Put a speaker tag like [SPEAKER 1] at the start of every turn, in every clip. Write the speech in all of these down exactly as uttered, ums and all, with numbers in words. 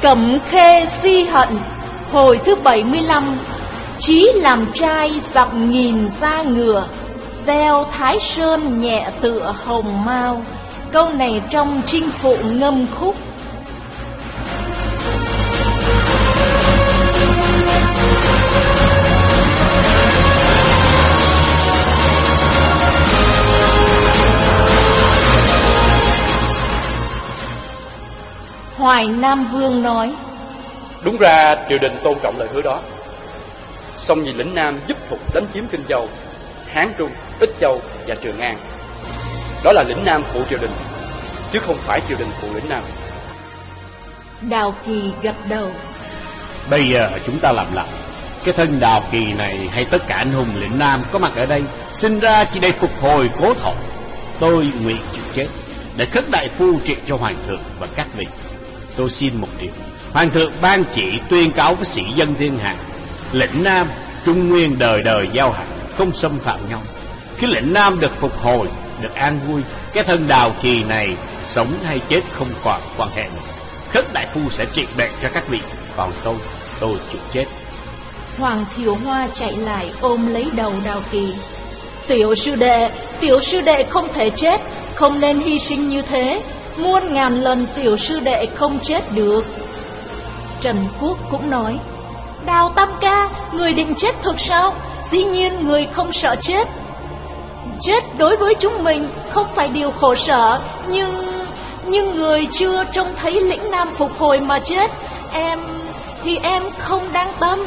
[SPEAKER 1] Cẩm khê si hận. Hồi thứ bảy mươi lăm. Chí làm trai dặm nghìn da ngựa, gieo Thái Sơn nhẹ tựa hồng mao. Câu này trong Chinh Phụ Ngâm Khúc. Hoài Nam Vương nói:
[SPEAKER 2] đúng ra triều đình tôn trọng lời hứa đó, song vì lĩnh Nam giúp Thục đánh chiếm Kinh Châu, Hán Trung, Ích Châu và Trường An. Đó là lĩnh Nam phụ triều đình, chứ không phải triều đình phụ lĩnh Nam.
[SPEAKER 1] Đào Kỳ gật đầu.
[SPEAKER 3] Bây giờ chúng ta làm lại. Cái thân Đào Kỳ này hay tất cả anh hùng lĩnh Nam có mặt ở đây sinh ra chỉ để phục hồi cố thổ. Tôi nguyện chịu chết để khất đại phu trị cho hoàng thượng và các vị. Tôi xin một điều: hoàng thượng ban chỉ tuyên cáo với sĩ dân thiên hạ, lĩnh Nam Trung Nguyên đời đời giao hảo, không xâm phạm nhau. Khi lĩnh Nam được phục hồi, được an vui, cái thân Đào Kỳ này sống hay chết không còn quan hệ nữa. Khất đại phu sẽ trị bệnh cho các vị, còn tôi, tôi chịu chết.
[SPEAKER 1] Hoàng Thiều Hoa chạy lại ôm lấy đầu Đào Kỳ. Tiểu sư đệ, tiểu sư đệ không thể chết, không nên hy sinh như thế. Muôn ngàn lần tiểu sư đệ không chết được. Trần Quốc cũng nói: Đào Tam ca, người định chết thực sao? Dĩ nhiên người không sợ chết. Chết đối với chúng mình không phải điều khổ sở, Nhưng Nhưng người chưa trông thấy lĩnh Nam phục hồi mà chết, Em thì em không đáng tâm.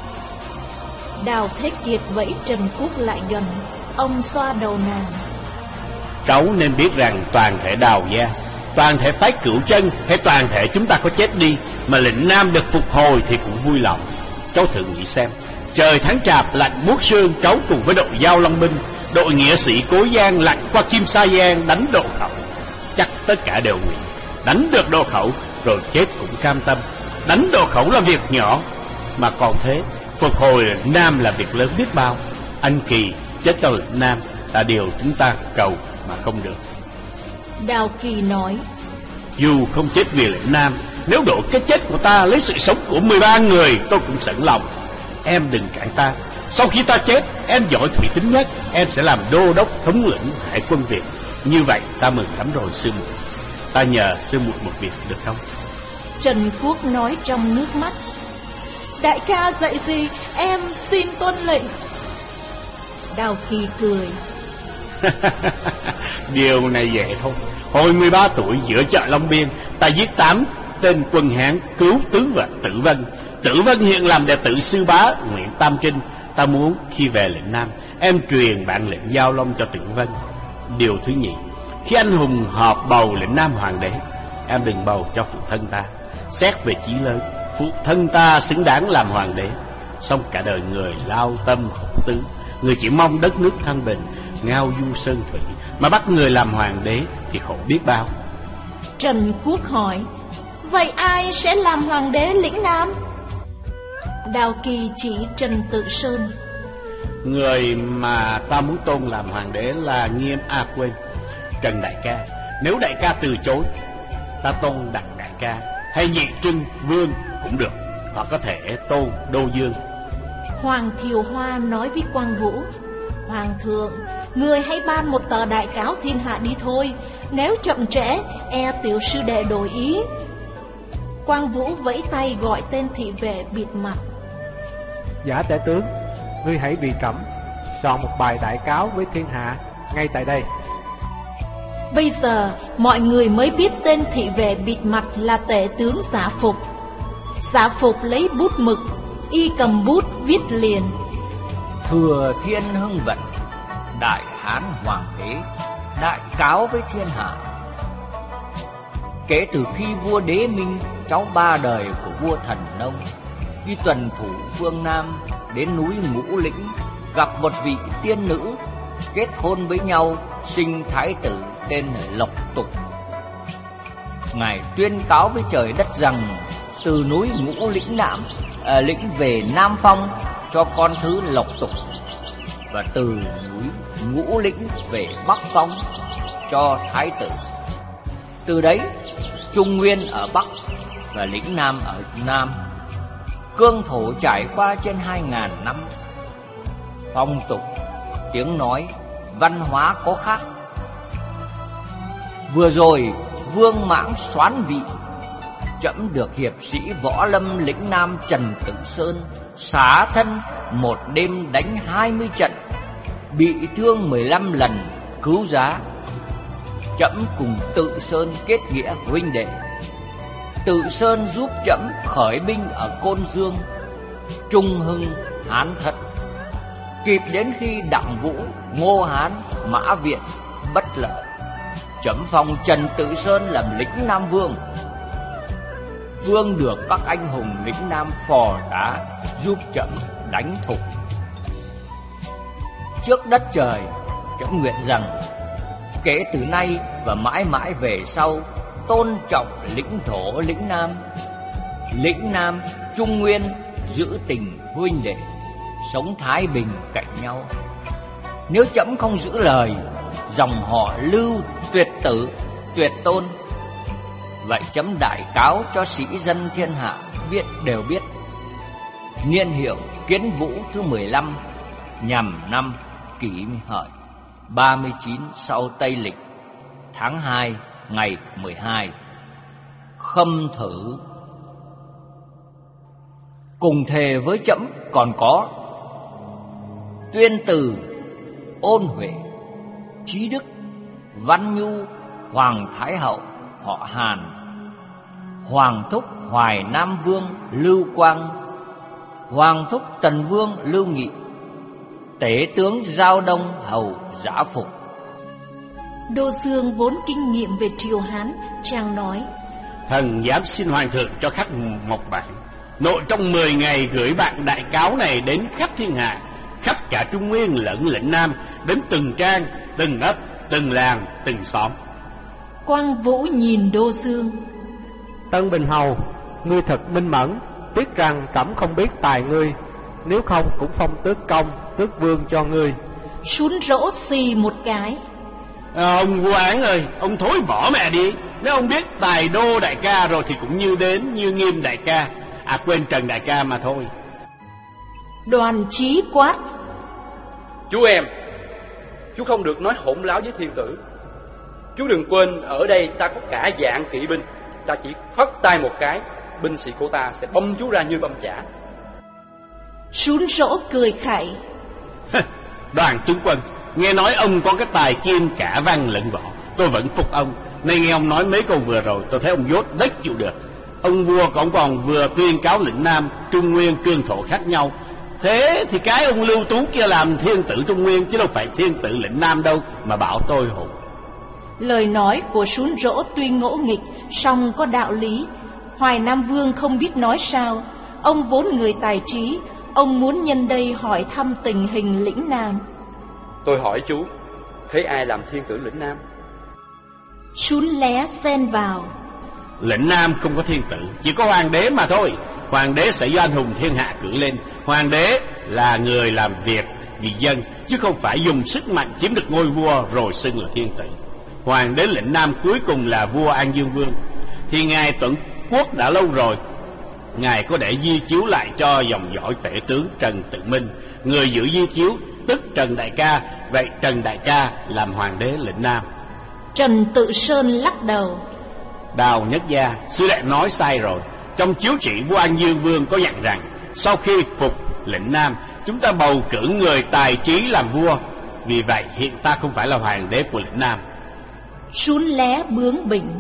[SPEAKER 1] Đào Thế Kiệt vẫy Trần Quốc lại gần. Ông xoa đầu nàng.
[SPEAKER 3] Cháu nên biết rằng toàn thể Đào gia, toàn thể phái Cửu Chân hay toàn thể chúng ta có chết đi mà lĩnh Nam được phục hồi thì cũng vui lòng. Cháu thử nghĩ xem, trời tháng Chạp lạnh buốt sương, cháu cùng với đội Giao Long binh, đội nghĩa sĩ Cố Giang lặn qua Kim Sa Giang đánh Độ Khẩu. Chắc tất cả đều nguyện đánh được Độ Khẩu rồi chết cũng cam tâm. Đánh Độ Khẩu là việc nhỏ, mà còn thế phục hồi lĩnh Nam là việc lớn biết bao. Anh Kỳ chết cho lĩnh Nam là điều chúng ta cầu mà không được.
[SPEAKER 1] Đào Kỳ nói:
[SPEAKER 3] dù không chết vì lĩnh Nam, nếu đổi cái chết của ta lấy sự sống của mười ba người, tôi cũng sẵn lòng. Em đừng cản ta. Sau khi ta chết, em giỏi thủy tính nhất, em sẽ làm đô đốc thống lĩnh hải quân Việt. Như vậy ta mừng lắm rồi sư muội. Ta nhờ sư muội một việc được không?
[SPEAKER 1] Trần Quốc nói trong nước mắt: đại ca dạy gì em xin tuân lệnh. Đào Kỳ cười.
[SPEAKER 3] Điều này dễ thôi. Hồi mười ba tuổi giữa chợ Long Biên, ta giết tám tên quân Hán, cứu Tứ và Tử Vân. Tử Vân hiện làm đệ tử sư bá Nguyễn Tam Trinh. Ta muốn khi về lĩnh Nam, em truyền bản lệnh Giao Long cho Tử Vân. Điều thứ nhì, khi anh hùng họp bầu lĩnh Nam hoàng đế, em đừng bầu cho phụ thân ta. Xét về chí lớn, phụ thân ta xứng đáng làm hoàng đế. Xong cả đời người lao tâm khổ tứ, người chỉ mong đất nước thanh bình, ngao du sơn thủy, mà bắt người làm hoàng đế thì khổ biết bao.
[SPEAKER 1] Trần Quốc hỏi: vậy ai sẽ làm hoàng đế lĩnh Nam? Đào Kỳ chỉ Trần Tự Sơn.
[SPEAKER 3] Người mà ta muốn tôn làm hoàng đế là Nghiêm A quên Trần đại ca. Nếu đại ca từ chối, ta tôn Đặng đại ca hay Nhị Trưng Vương cũng được, hoặc có thể tôn Đô Dương.
[SPEAKER 1] Hoàng Thiều Hoa nói với Quang Vũ: hoàng thượng, người hãy ban một tờ đại cáo thiên hạ đi thôi. Nếu chậm trễ, e tiểu sư đệ đổi ý. Quang Vũ vẫy tay gọi tên thị vệ bịt mặt.
[SPEAKER 4] Giả tể tướng, ngươi hãy vì trẫm soạn một bài đại cáo với thiên hạ ngay tại đây.
[SPEAKER 1] Bây giờ mọi người mới biết tên thị vệ bịt mặt là tể tướng Giả Phục. Giả Phục lấy bút mực, y cầm bút viết liền:
[SPEAKER 5] Thừa thiên hưng vận, đại hán hoàng đế, đại cáo với thiên hạ. Kể từ khi vua Đế Minh, cháu ba đời của vua Thần Nông, đi tuần thủ phương Nam đến núi Ngũ Lĩnh, gặp một vị tiên nữ, kết hôn với nhau, sinh thái tử tên Lộc Tục. Ngài tuyên cáo với trời đất rằng từ núi Ngũ Lĩnh Nam à, lĩnh về Nam Phong cho con thứ Lộc Tục, và từ núi Ngũ Lĩnh về Bắc Phong cho thái tử. Từ đấy Trung Nguyên ở Bắc, và lĩnh Nam ở Nam. Cương thổ trải qua trên hai ngàn năm. Phong tục, tiếng nói, văn hóa có khác. Vừa rồi Vương Mãng soán vị, trẫm được hiệp sĩ võ lâm lĩnh Nam Trần Tự Sơn xá thân một đêm đánh hai mươi trận, bị thương mười lăm lần, cứu giá. Trẫm cùng Tự Sơn kết nghĩa huynh đệ. Tự Sơn giúp trẫm khởi binh ở Côn Dương, Trung Hưng, Hán Thất, kịp đến khi Đặng Vũ, Ngô Hán, Mã Viện bất lợi. Trẫm phong Trần Tự Sơn làm lĩnh Nam Vương. Vương được các anh hùng lĩnh Nam phò tá giúp trẫm đánh thục. Trước đất trời, trẫm nguyện rằng kể từ nay và mãi mãi về sau, tôn trọng lĩnh thổ lĩnh Nam. Lĩnh Nam Trung Nguyên giữ tình huynh đệ, sống thái bình cạnh nhau. Nếu trẫm không giữ lời, dòng họ Lưu tuyệt tử, tuyệt tôn. Vậy trẫm đại cáo cho sĩ dân thiên hạ biết đều biết. Niên hiệu Kiến Vũ thứ mười lăm, nhằm năm Kỷ Hợi, ba mươi chín sau Tây Lịch, tháng hai ngày mười hai. Khâm thử. Cùng thề với trẫm còn có Tuyên Từ, Ôn Huệ, Trí Đức, Văn Nhu, Hoàng Thái Hậu họ Hàn, Hoàng thúc Hoài Nam Vương Lưu Quang, Hoàng thúc Tần Vương Lưu Nghị, Tế tướng Giao Đông hầu Giả Phục.
[SPEAKER 1] Đô Dương vốn kinh nghiệm về triều Hán, chàng nói:
[SPEAKER 3] Thần dám xin hoàng thượng cho khắc một bản, nội trong mười ngày gửi bạn đại cáo này đến khắp thiên hạ, khắp cả Trung Nguyên lẫn lĩnh Nam, đến từng trang, từng ấp, từng làng, từng xóm.
[SPEAKER 1] Quang Vũ nhìn Đô Dương:
[SPEAKER 4] Tân Bình Hầu, ngươi thật minh mẫn, tiếc rằng trẫm không biết tài ngươi, nếu không cũng phong tước công, tước vương cho ngươi.
[SPEAKER 1] Sún rỗ xì một cái:
[SPEAKER 3] à, Ông vua án ơi, ông thối bỏ mẹ đi. Nếu ông biết tài Đô đại ca rồi thì cũng như đến như Nghiêm đại ca, à quên Trần đại ca mà thôi.
[SPEAKER 1] Đoàn Chí quát:
[SPEAKER 2] Chú em, chú không được nói hỗn láo với thiên tử. Chú đừng quên ở đây ta có cả vạn kỵ binh, ta chỉ phất tay một cái, binh sĩ của ta sẽ băm chú ra như băm chả.
[SPEAKER 1] Sún rỗ cười khẩy:
[SPEAKER 3] Đoàn tướng quân, nghe nói ông có cái tài kiêm cả văn lẫn võ, tôi vẫn phục ông. Nay nghe ông nói mấy câu vừa rồi, tôi thấy ông dốt đất chịu được. Ông vua còn còn vừa tuyên cáo lĩnh Nam, Trung Nguyên cương thổ khác nhau. Thế thì cái ông Lưu Tú kia làm thiên tử Trung Nguyên, chứ đâu phải thiên tử lĩnh Nam đâu mà bảo tôi hùng.
[SPEAKER 1] Lời nói của Sún rỗ tuy ngỗ nghịch, song có đạo lý. Hoài Nam Vương không biết nói sao. Ông vốn người tài trí, ông muốn nhân đây hỏi thăm tình hình lĩnh Nam.
[SPEAKER 2] Tôi hỏi chú, thấy ai làm thiên tử lĩnh Nam?
[SPEAKER 1] Sún lé xen vào:
[SPEAKER 3] Lĩnh Nam không có thiên tử, chỉ có hoàng đế mà thôi. Hoàng đế sẽ do anh hùng thiên hạ cử lên. Hoàng đế là người làm việc vì dân, chứ không phải dùng sức mạnh chiếm được ngôi vua rồi xưng là thiên tử. Hoàng đế lĩnh Nam cuối cùng là vua An Dương Vương. Thì ngài Tuận Quốc đã lâu rồi, ngài có để di chiếu lại cho dòng dõi tể tướng Trần Tự Minh. Người giữ di chiếu tức Trần đại ca, vậy Trần đại ca làm hoàng đế lĩnh Nam.
[SPEAKER 1] Trần Tự Sơn lắc đầu:
[SPEAKER 3] Đào Nhất Gia, sư đệ nói sai rồi. Trong chiếu chỉ vua An Dương Vương có dặn rằng sau khi phục lĩnh Nam, chúng ta bầu cử người tài trí làm vua. Vì vậy hiện ta không phải là hoàng đế của lĩnh Nam.
[SPEAKER 1] Sún lé bướng bỉnh: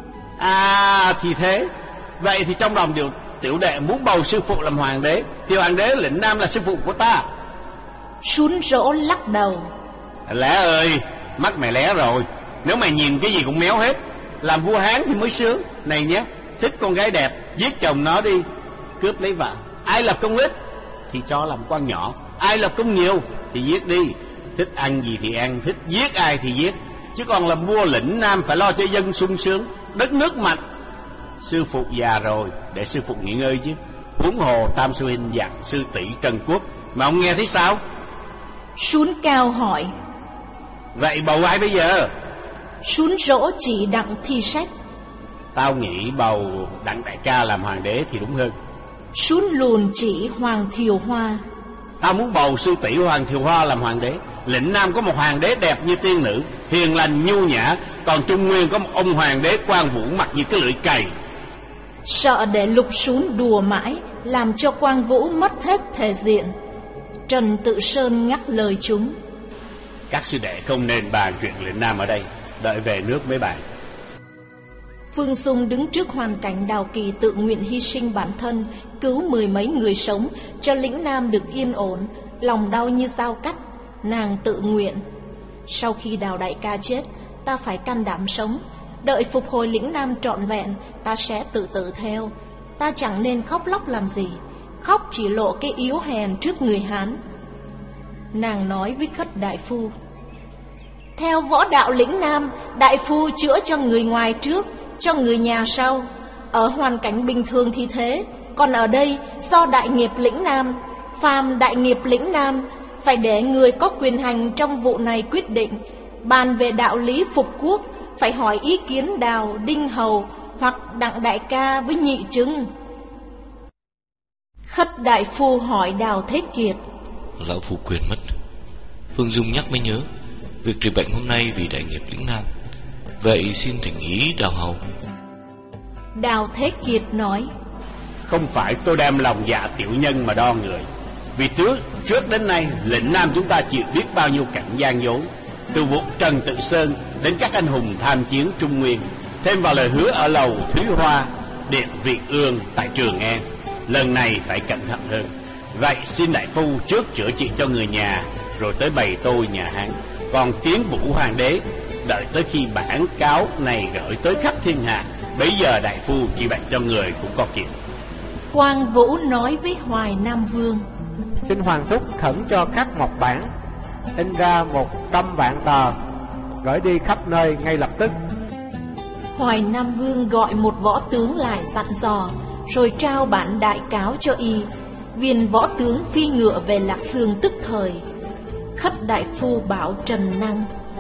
[SPEAKER 3] À thì thế. Vậy thì trong lòng điều tiểu đệ muốn bầu sư phụ làm hoàng đế, thì hoàng đế lĩnh Nam là sư phụ của ta.
[SPEAKER 1] Sún rỗ lắc đầu:
[SPEAKER 3] Lẽ ơi, mắt mày lé rồi. Nếu mày nhìn cái gì cũng méo hết. Làm vua Hán thì mới sướng. Này nhé, thích con gái đẹp, giết chồng nó đi, cướp lấy vợ. Ai lập công ít thì cho làm quan nhỏ, ai lập công nhiều thì giết đi. Thích ăn gì thì ăn, thích giết ai thì giết. Chứ còn làm vua lĩnh Nam phải lo cho dân sung sướng, đất nước mạnh. Sư phụ già rồi, để sư phụ nghỉ ngơi chứ. Huống hồ Tam Sư Huynh dặn sư tỷ Trần Quốc, mà ông nghe thấy sao?
[SPEAKER 1] Sún cao hỏi: Vậy
[SPEAKER 3] bầu ai bây giờ?
[SPEAKER 1] Sún rỗ chỉ Đặng Thi Sách:
[SPEAKER 3] Tao nghĩ bầu Đặng đại ca làm hoàng đế thì đúng hơn.
[SPEAKER 1] Sún lùn chỉ Hoàng Thiều Hoa.
[SPEAKER 3] Tao muốn bầu sư tỷ Hoàng Thiều Hoa làm hoàng đế. Lĩnh Nam có một hoàng đế đẹp như tiên nữ, hiền lành nhu nhã, còn Trung Nguyên có một ông hoàng đế Quang Vũ mặt như cái lưỡi cày.
[SPEAKER 1] Sợ để Lục Sún đùa mãi, làm cho Quang Vũ mất hết thể diện, Trần Tự Sơn ngắt lời chúng.
[SPEAKER 3] Các sư đệ không nên bàn chuyện Lĩnh Nam ở đây, đợi về nước mới bàn.
[SPEAKER 1] Phương Dung đứng trước hoàn cảnh Đào Kỳ tự nguyện hy sinh bản thân, cứu mười mấy người sống, cho lĩnh Nam được yên ổn, lòng đau như dao cắt. Nàng tự nguyện: sau khi Đào đại ca chết, ta phải can đảm sống, đợi phục hồi lĩnh Nam trọn vẹn, ta sẽ tự tử theo. Ta chẳng nên khóc lóc làm gì, khóc chỉ lộ cái yếu hèn trước người Hán. Nàng nói với Khất đại phu: theo võ đạo lĩnh Nam, đại phu chữa cho người ngoài trước, cho người nhà sau. Ở hoàn cảnh bình thường thì thế, còn ở đây do đại nghiệp lĩnh Nam, phàm đại nghiệp lĩnh Nam, phải để người có quyền hành trong vụ này quyết định. Bàn về đạo lý phục quốc, phải hỏi ý kiến Đào, Đinh Hầu hoặc Đặng đại ca với Nhị Trưng. Khất đại phu hỏi Đào Thế Kiệt:
[SPEAKER 6] lão phu quên mất, Phương Dung nhắc mới nhớ, việc trị bệnh hôm nay vì đại nghiệp lĩnh Nam, vậy xin thỉnh ý Đào hầu.
[SPEAKER 1] Đào Thế Kiệt nói:
[SPEAKER 3] không phải tôi đem lòng dạ tiểu nhân mà đo người. Vì trước trước đến nay lĩnh Nam chúng ta chịu biết bao nhiêu cảnh gian dối, từ vụ Trần Tự Sơn đến các anh hùng tham chiến Trung Nguyên, thêm vào lời hứa ở lầu Thúy Hoa, điện Vị Ương tại Trường An. Lần này phải cẩn thận hơn. Vậy xin đại phu trước chữa trị cho người nhà, rồi tới bày tôi nhà Hán. Còn Kiến Vũ hoàng đế, đợi tới khi bản cáo này gửi tới khắp thiên hạ, bấy giờ đại phu trị bệnh cho người cũng có kịp.
[SPEAKER 1] Quang Vũ nói với Hoài Nam Vương:
[SPEAKER 4] xin hoàng thúc khẩn cho khắc một bản, in ra một trăm vạn tờ, gửi đi khắp nơi ngay lập tức.
[SPEAKER 1] Hoài Nam Vương gọi một võ tướng lại dặn dò, rồi trao bản đại cáo cho y. Viên võ tướng phi ngựa về Lạc Dương tức thời. Khất đại phu bảo Trần Năng: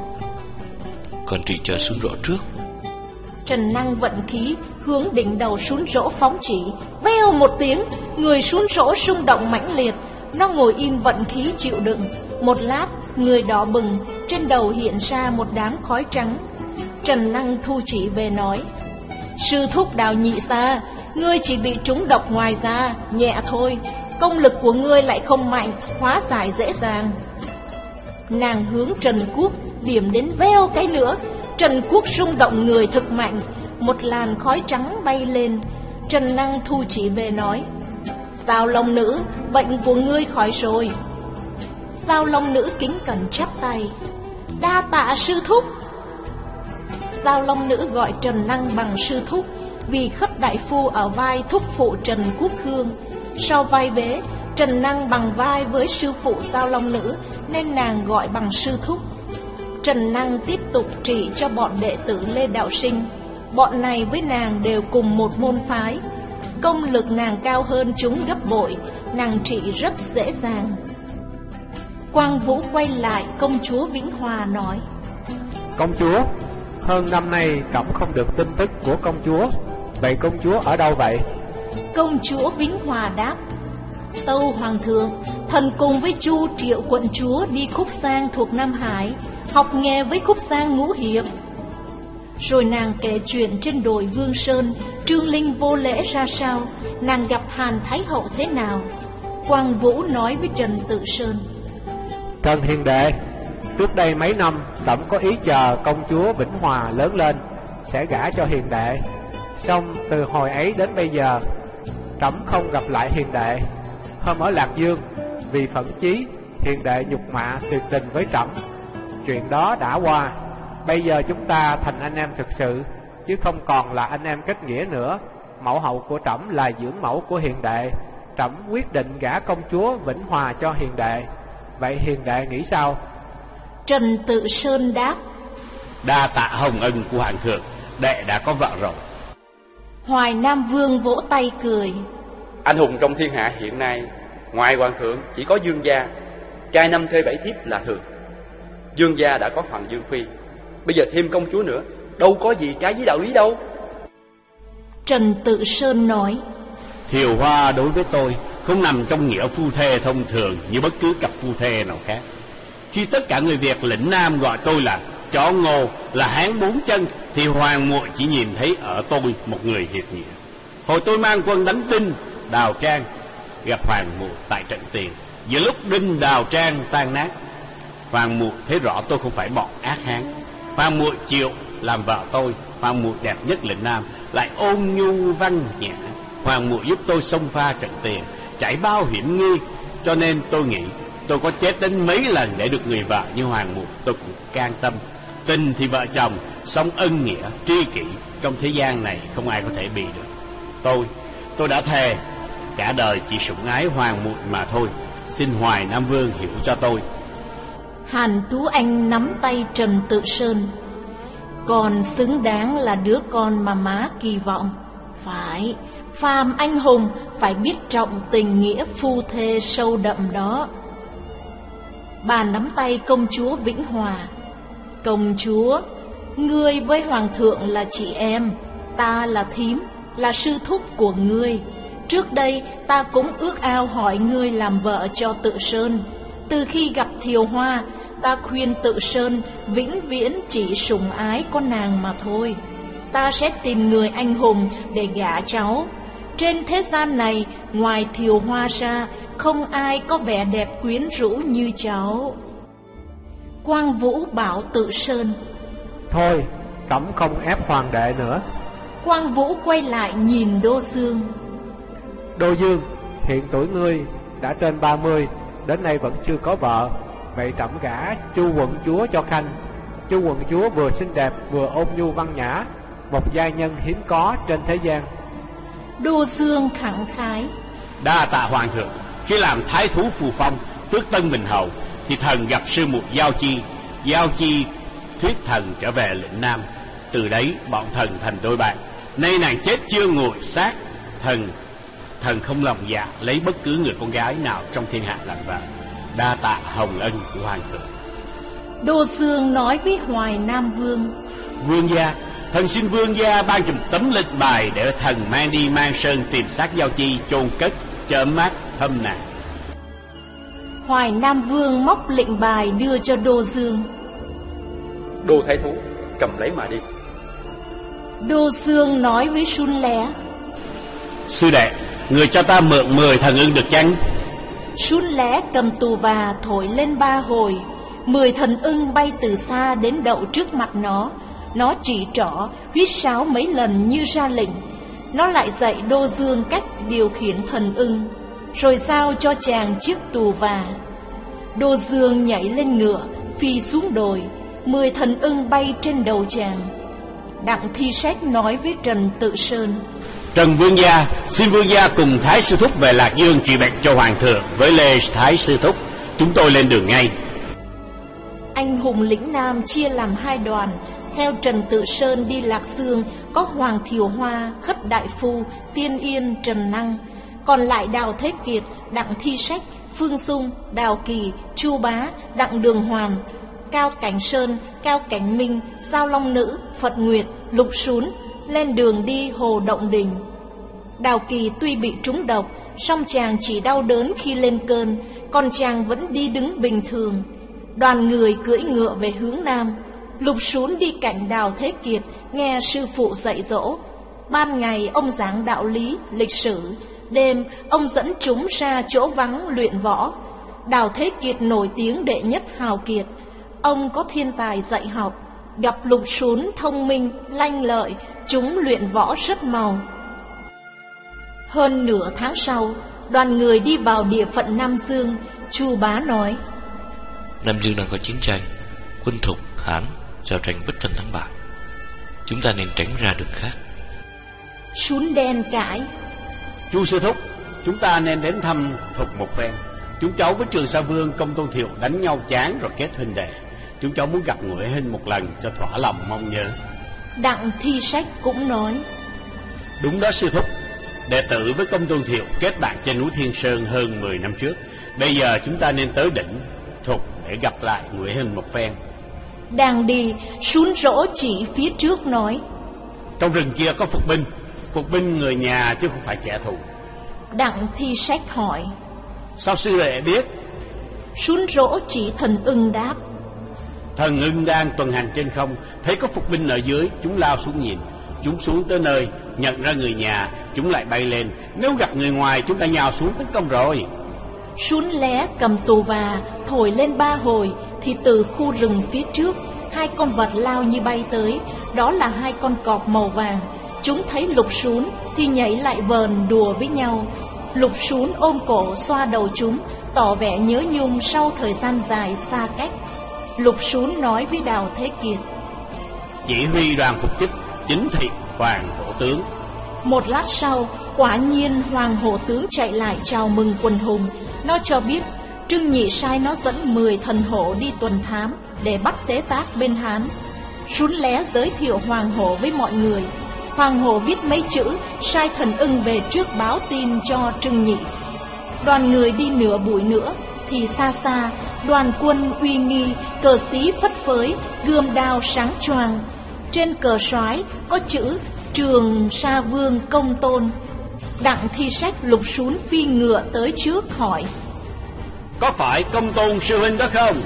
[SPEAKER 6] còn trị cho sún rỗ trước.
[SPEAKER 1] Trần Năng vận khí hướng đỉnh đầu sún rỗ phóng chỉ, veo một tiếng, người sún rỗ rung động mãnh liệt. Nó ngồi im vận khí chịu đựng. Một lát, người đỏ bừng, trên đầu hiện ra một đám khói trắng. Trần Năng thu chỉ về nói: sư thúc Đào nhị gia, ngươi chỉ bị trúng độc ngoài da, nhẹ thôi, công lực của ngươi lại không mạnh, hóa giải dễ dàng. Nàng hướng Trần Quốc điểm đến veo cái nữa. Trần Quốc rung động người thực mạnh, một làn khói trắng bay lên. Trần Năng thu chỉ về nói: Giao Long nữ, bệnh của ngươi khỏi rồi. Giao Long nữ kính cẩn chắp tay: đa tạ sư thúc. Giao Long nữ gọi Trần Năng bằng sư thúc, vì Khất đại phu ở vai thúc phụ Trần Quốc Hương. Sau vai vế, Trần Năng bằng vai với sư phụ Giao Long nữ, nên nàng gọi bằng sư thúc. Trần Năng tiếp tục trị cho bọn đệ tử Lê Đạo Sinh. Bọn này với nàng đều cùng một môn phái. Công lực nàng cao hơn chúng gấp bội, nàng trị rất dễ dàng. Quang Vũ quay lại công chúa Vĩnh Hòa nói:
[SPEAKER 4] công chúa, hơn năm nay trẫm không được tin tức của công chúa, vậy công chúa ở đâu vậy?
[SPEAKER 1] Công chúa Vĩnh Hòa đáp: tâu hoàng thượng, thần cùng với Chu Triệu quận chúa đi Khúc Sang thuộc Nam Hải, học nghề với Khúc Sang ngũ hiệp. Rồi nàng kể chuyện trên đồi Vương Sơn, Trương Linh vô lễ ra sao, nàng gặp Hàn Thái Hậu thế nào. Quang Vũ nói với Trần Tự Sơn:
[SPEAKER 4] Trần hiền đệ, trước đây mấy năm trẫm có ý chờ công chúa Vĩnh Hòa lớn lên sẽ gả cho hiền đệ. Song từ hồi ấy đến bây giờ trẫm không gặp lại hiền đệ. Hôm ở Lạc Dương, vì phẫn chí, hiền đệ nhục mạ tuyệt tình với trẫm. Chuyện đó đã qua, bây giờ chúng ta thành anh em thực sự, chứ không còn là anh em kết nghĩa nữa. Mẫu hậu của trẫm là dưỡng mẫu của hiền đệ, trẫm quyết định gả công chúa Vĩnh Hòa cho hiền đệ. Vậy hiền đệ nghĩ sao?
[SPEAKER 1] Trần Tự Sơn đáp:
[SPEAKER 3] đa tạ hồng ân của hoàng thượng, đệ đã có vợ rồi.
[SPEAKER 1] Hoài Nam Vương vỗ tay cười:
[SPEAKER 2] anh hùng trong thiên hạ hiện nay, ngoài hoàng thượng chỉ có Dương gia, trai năm thê bảy thiếp là thường. Dương gia đã có Hoàng Dương Phi, bây giờ thêm công chúa nữa, đâu có gì trái với đạo lý đâu.
[SPEAKER 1] Trần Tự Sơn nói:
[SPEAKER 3] Thiều Hoa đối với tôi không nằm trong nghĩa phu thê thông thường như bất cứ cặp phu thê nào khác. Khi tất cả người Việt lĩnh Nam gọi tôi là chó ngô, là hán bốn chân, thì Hoàng muội chỉ nhìn thấy ở tôi một người hiệp nghĩa. Hồi tôi mang quân đánh Đinh, Đào Trang, gặp Hoàng muội tại trận tiền, giữa lúc Đinh, Đào Trang tan nát, Hoàng muội thấy rõ tôi không phải bọn ác hán. Hoàng muội chịu làm vợ tôi. Hoàng muội đẹp nhất lĩnh Nam, lại ôn nhu văn nhã. Hoàng muội giúp tôi xông pha trận tiền, trải bao hiểm nguy, cho nên tôi nghĩ tôi có chết đến mấy lần để được người vợ như Hoàng muội tôi cũng can tâm. Tình thì vợ chồng, song ân nghĩa tri kỷ trong thế gian này không ai có thể bị được. Tôi, tôi đã thề cả đời chỉ sủng ái Hoàng muội mà thôi. Xin Hoài Nam Vương hiểu cho tôi.
[SPEAKER 1] Hàn Tú Anh nắm tay Trần Tự Sơn: Con xứng đáng là đứa con mà má kỳ vọng. Phải, phàm anh hùng phải biết trọng tình nghĩa phu thê sâu đậm đó. Bà nắm tay công chúa Vĩnh Hòa: Công chúa, ngươi với hoàng thượng là chị em, ta là thím, là sư thúc của ngươi. Trước đây ta cũng ước ao hỏi ngươi làm vợ cho Tự Sơn. Từ khi gặp Thiều Hoa, ta khuyên Tự Sơn vĩnh viễn chỉ sủng ái con nàng mà thôi. Ta sẽ tìm người anh hùng để gả cháu. Trên thế gian này, ngoài Thiều Hoa ra, không ai có vẻ đẹp quyến rũ như cháu. Quang Vũ bảo Tự Sơn:
[SPEAKER 4] Thôi, trẫm không ép hoàng đệ nữa.
[SPEAKER 1] Quang Vũ quay lại nhìn Đô Dương:
[SPEAKER 4] Đô Dương, hiện tuổi ngươi đã trên ba mươi, đến nay vẫn chưa có vợ. Vậy trẫm gả Chu quận chúa cho Khanh. Chu quận chúa vừa xinh đẹp vừa ôn nhu văn nhã, một giai nhân hiếm có trên thế gian.
[SPEAKER 1] Đô Dương khẳng khái:
[SPEAKER 3] Đa tạ Hoàng thượng. Khi làm thái thú Phù Phong, tước Tân Bình Hầu, thì thần gặp sư muội Giao Chi. Giao Chi thuyết thần trở về lĩnh Nam. Từ đấy bọn thần thành đôi bạn. Nay nàng chết chưa ngồi xác, thần thần không lòng dạ lấy bất cứ người con gái nào trong thiên hạ làm vợ. Đa tạ hồng ân của Hoàng thượng.
[SPEAKER 1] Đô Dương nói với Hoài Nam Vương:
[SPEAKER 3] Vương gia, thần xin vương gia ban cho một tấm lệnh bài để thần mang đi Mang Sơn tìm xác Giao Chi chôn cất cho ấm mát thâm nàng.
[SPEAKER 1] Hoài Nam Vương móc lệnh bài đưa cho Đô Dương.
[SPEAKER 2] Đô thái thú cầm lấy mà đi.
[SPEAKER 1] Đô Dương nói với Sun Lé:
[SPEAKER 3] Sư đệ, người cho ta mượn mười thần ưng được chăng?
[SPEAKER 1] Sun Lé cầm tù và thổi lên ba hồi, mười thần ưng bay từ xa đến đậu trước mặt nó. Nó chỉ trỏ, huýt sáo mấy lần như ra lệnh. Nó lại dạy Đô Dương cách điều khiển thần ưng, rồi giao cho chàng chiếc tù và. Đô Dương nhảy lên ngựa, phi xuống đồi, mười thần ưng bay trên đầu chàng. Đặng Thi Sách nói với Trần Tự Sơn:
[SPEAKER 3] Trần vương gia, xin vương gia cùng Thái sư thúc về Lạc Dương trị bệnh cho Hoàng thượng với Lê Thái sư thúc. Chúng tôi lên đường ngay.
[SPEAKER 1] Anh hùng lĩnh Nam chia làm hai đoàn. Theo Trần Tự Sơn đi Lạc Dương có Hoàng Thiều Hoa, Khất Đại Phu, Tiên Yên, Trần Năng. Còn lại Đào Thế Kiệt, Đặng Thi Sách, Phương Dung, Đào Kỳ, Chu Bá, Đặng Đường Hoàn, Cao Cảnh Sơn, Cao Cảnh Minh, Giao Long Nữ, Phật Nguyệt, Lục Sún lên đường đi Hồ Động Đình. Đào Kỳ tuy bị trúng độc, song chàng chỉ đau đớn khi lên cơn, còn chàng vẫn đi đứng bình thường. Đoàn người cưỡi ngựa về hướng Nam. Lục Sún đi cạnh Đào Thế Kiệt nghe sư phụ dạy dỗ. Ban ngày ông giảng đạo lý, lịch sử, đêm ông dẫn chúng ra chỗ vắng luyện võ. Đào Thế Kiệt nổi tiếng đệ nhất hào kiệt. Ông có thiên tài dạy học, gặp Lục Sún thông minh, lanh lợi, chúng luyện võ rất mau. Hơn nửa tháng sau, đoàn người đi vào địa phận Nam Dương. Chu Bá nói:
[SPEAKER 6] Nam Dương đang có chiến tranh, quân Thục, Hán giao tranh bất phân thắng bại. Chúng ta nên tránh ra đường khác.
[SPEAKER 1] Sún đen cãi:
[SPEAKER 3] Chu sư thúc, chúng ta nên đến thăm Thục một phen. Chúng cháu với Trường Sa Vương Công Tôn Thiệu đánh nhau chán rồi kết huynh đệ. Chúng cháu muốn gặp Ngụy Hinh một lần cho thỏa lòng mong nhớ.
[SPEAKER 1] Đặng Thi Sách cũng nói:
[SPEAKER 3] Đúng đó sư thúc. Đệ tử với Công Tôn Thiệu kết bạn trên núi Thiên Sơn hơn mười năm trước. Bây giờ chúng ta nên tới đỉnh Thục để gặp lại Ngụy Hinh một phen.
[SPEAKER 1] Đang đi, Sún rỗ chỉ phía trước nói:
[SPEAKER 3] Trong rừng kia có phục binh, Phục binh người nhà chứ không phải kẻ thù.
[SPEAKER 1] Đặng Thi Sách hỏi.
[SPEAKER 3] Sao sư đệ biết?
[SPEAKER 1] Sún Rỗ chỉ thần ưng đáp.
[SPEAKER 3] Thần ưng đang tuần hành trên không, thấy có phục binh ở dưới, chúng lao xuống nhìn. Chúng xuống tới nơi, nhận ra người nhà, chúng lại bay lên. Nếu gặp người ngoài, chúng ta nhào xuống tấn công rồi.
[SPEAKER 1] Sún Lé cầm tù và thổi lên ba hồi, thì từ khu rừng phía trước, hai con vật lao như bay tới. Đó là hai con cọp màu vàng. Chúng thấy Lục Sún thì nhảy lại vờn đùa với nhau. Lục Sún ôm cổ xoa đầu chúng, tỏ vẻ nhớ nhung sau thời gian dài xa cách. Lục Sún nói với Đào Thế Kiệt.
[SPEAKER 3] Chỉ huy đoàn phục kích chính thị Hoàng Hổ Tướng.
[SPEAKER 1] Một lát sau, quả nhiên Hoàng Hổ Tướng chạy lại chào mừng quần hùng. Nó cho biết Trưng Nhị sai nó dẫn mười thần hổ đi tuần thám để bắt tế tác bên Hán. Sún Lé giới thiệu Hoàng Hổ với mọi người. Hoàng Hổ viết mấy chữ, sai thần ưng về trước báo tin cho Trưng Nhị. Đoàn người đi nửa buổi nữa, thì xa xa, đoàn quân uy nghi, cờ xí phất phới, gươm đao sáng choang. Trên cờ soái có chữ Trường Sa Vương Công Tôn. Đặng Thi Sách Lục Sún phi ngựa tới trước hỏi.
[SPEAKER 3] Có phải Công Tôn sư huynh đó không?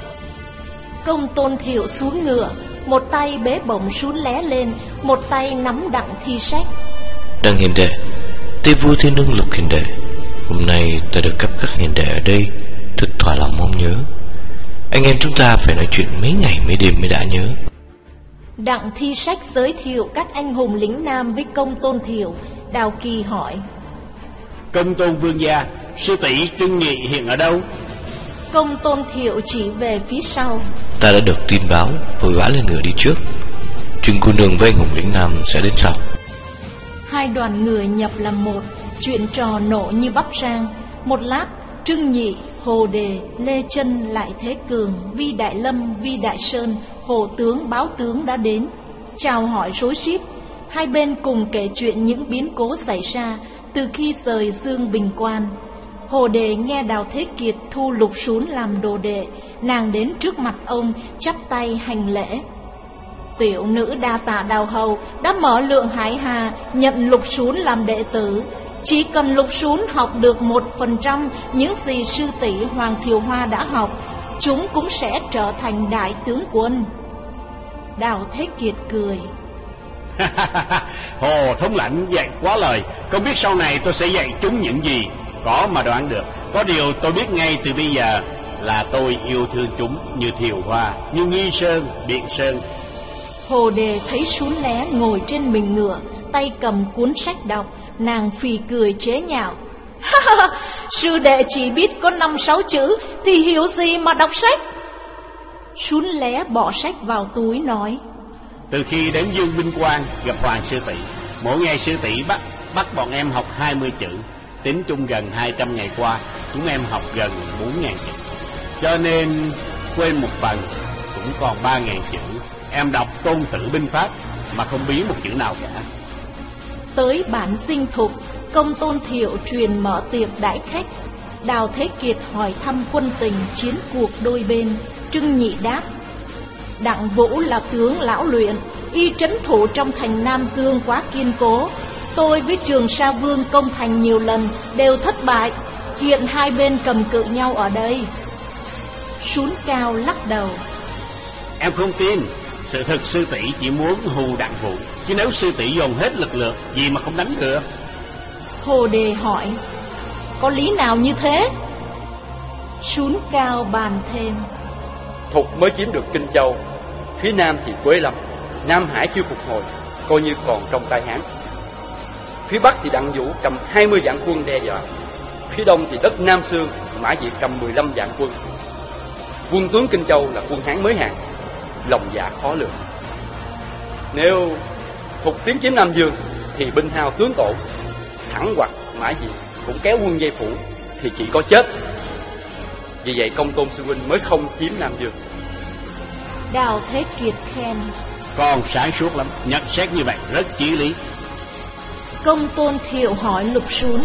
[SPEAKER 1] Công Tôn Thiệu xuống ngựa, một tay bế bổng Sún Lé lên, một tay nắm Đặng Thi Sách.
[SPEAKER 6] Đặng hiền đệ, Tây vua Thiên Ưng Lục hiền đệ, hôm nay ta được gặp các hiền đệ ở đây, thật thỏa lòng mong nhớ. Anh em chúng ta phải nói chuyện mấy ngày mấy đêm mới đã nhớ.
[SPEAKER 1] Đặng Thi Sách giới thiệu các anh hùng lĩnh Nam với Công Tôn Thiệu. Đào Kỳ hỏi.
[SPEAKER 3] Công Tôn vương gia, sư tỷ Trưng Nhị hiện ở đâu?
[SPEAKER 1] Công Tôn Thiệu chỉ về phía sau.
[SPEAKER 6] Ta đã được tin báo, vội vã lên ngựa đi trước. Trưng cô nương với anh hùng lĩnh Nam sẽ đến sau.
[SPEAKER 1] Hai đoàn người nhập làm một, chuyện trò nổ như bắp rang. Một lát, Trưng Nhị, Hồ Đề, Lê Chân, Lại Thế Cường, Vi Đại Lâm, Vi Đại Sơn, Hồ Tướng, Báo Tướng đã đến. Chào hỏi rối rít. Hai bên cùng kể chuyện những biến cố xảy ra từ khi rời Dương Bình Quan. Hồ Đề nghe Đào Thế Kiệt thu Lục Sún làm đồ đệ, nàng đến trước mặt ông chắp tay hành lễ. Tiểu nữ đa tạ Đào hầu đã mở lượng hải hà, nhận Lục Sún làm đệ tử. Chỉ cần Lục Sún học được một phần trăm những gì sư tỷ Hoàng Thiều Hoa đã học, chúng cũng sẽ trở thành đại tướng quân. Đào Thế Kiệt cười.
[SPEAKER 3] Hồ thống lãnh dạy quá lời, không biết sau này tôi sẽ dạy chúng những gì. Có mà đoán được. Có điều tôi biết ngay từ bây giờ là tôi yêu thương chúng như Thiều Hoa, như Nghi Sơn, Biện Sơn.
[SPEAKER 1] Hồ Đề thấy Sún Lé ngồi trên mình ngựa, tay cầm cuốn sách đọc, nàng phì cười chế nhạo. Sư đệ chỉ biết có năm sáu chữ thì hiểu gì mà đọc sách. Sún Lé bỏ sách vào túi nói.
[SPEAKER 3] Từ khi đến Dương Binh Quan gặp Hoàng sư tỷ, mỗi ngày sư tỷ bắt bắt bọn em học hai mươi chữ. Tính chung gần hai trăm ngày qua, chúng em học gần bốn ngàn chữ. Cho nên quên một phần, cũng còn ba ngàn chữ. Em đọc Tôn Tử Binh Pháp mà không biết một chữ nào cả.
[SPEAKER 1] Tới bản Dinh Thục, Công Tôn Thiệu truyền mở tiệc đãi khách. Đào Thế Kiệt hỏi thăm quân tình chiến cuộc đôi bên. Trưng Nhị đáp. Đặng Vũ là tướng lão luyện, y trấn thủ trong thành Nam Dương quá kiên cố. Tôi với Trường Sa Vương công thành nhiều lần đều thất bại. Hiện hai bên cầm cự nhau ở đây. Sún Cao lắc đầu.
[SPEAKER 3] Em không tin. Sự thật sư tỷ chỉ muốn hù Đặng Vũ, chứ nếu sư tỷ dồn hết lực lượng, gì mà không đánh được.
[SPEAKER 1] Hồ Đề hỏi. Có lý nào như thế? Sún Cao bàn thêm.
[SPEAKER 2] Thục mới chiếm được Kinh Châu, phía Nam thì Quế Lâm, Nam Hải chưa phục hồi, coi như còn trong tay Hán. Phía Bắc thì Đặng Vũ cầm hai mươi vạn quân đe dọa. Phía Đông thì đất Nam Sương, Mã Diệt cầm mười lăm vạn quân. Quân tướng Kinh Châu là quân Hán mới hàng, lòng dạ khó lường. Nếu Thục tiến chiếm Nam Dương thì binh hao tướng tổn, thẳng hoặc Mã Diệt cũng kéo quân dây phủ, thì chỉ có chết. Vì vậy Công Tôn sư huynh mới không chiếm Nam Dương.
[SPEAKER 1] Đào Thế Kiệt khen.
[SPEAKER 3] Còn sáng suốt lắm, nhận xét như vậy rất chí lý.
[SPEAKER 1] Công Tôn Thiệu hỏi Lục Sún.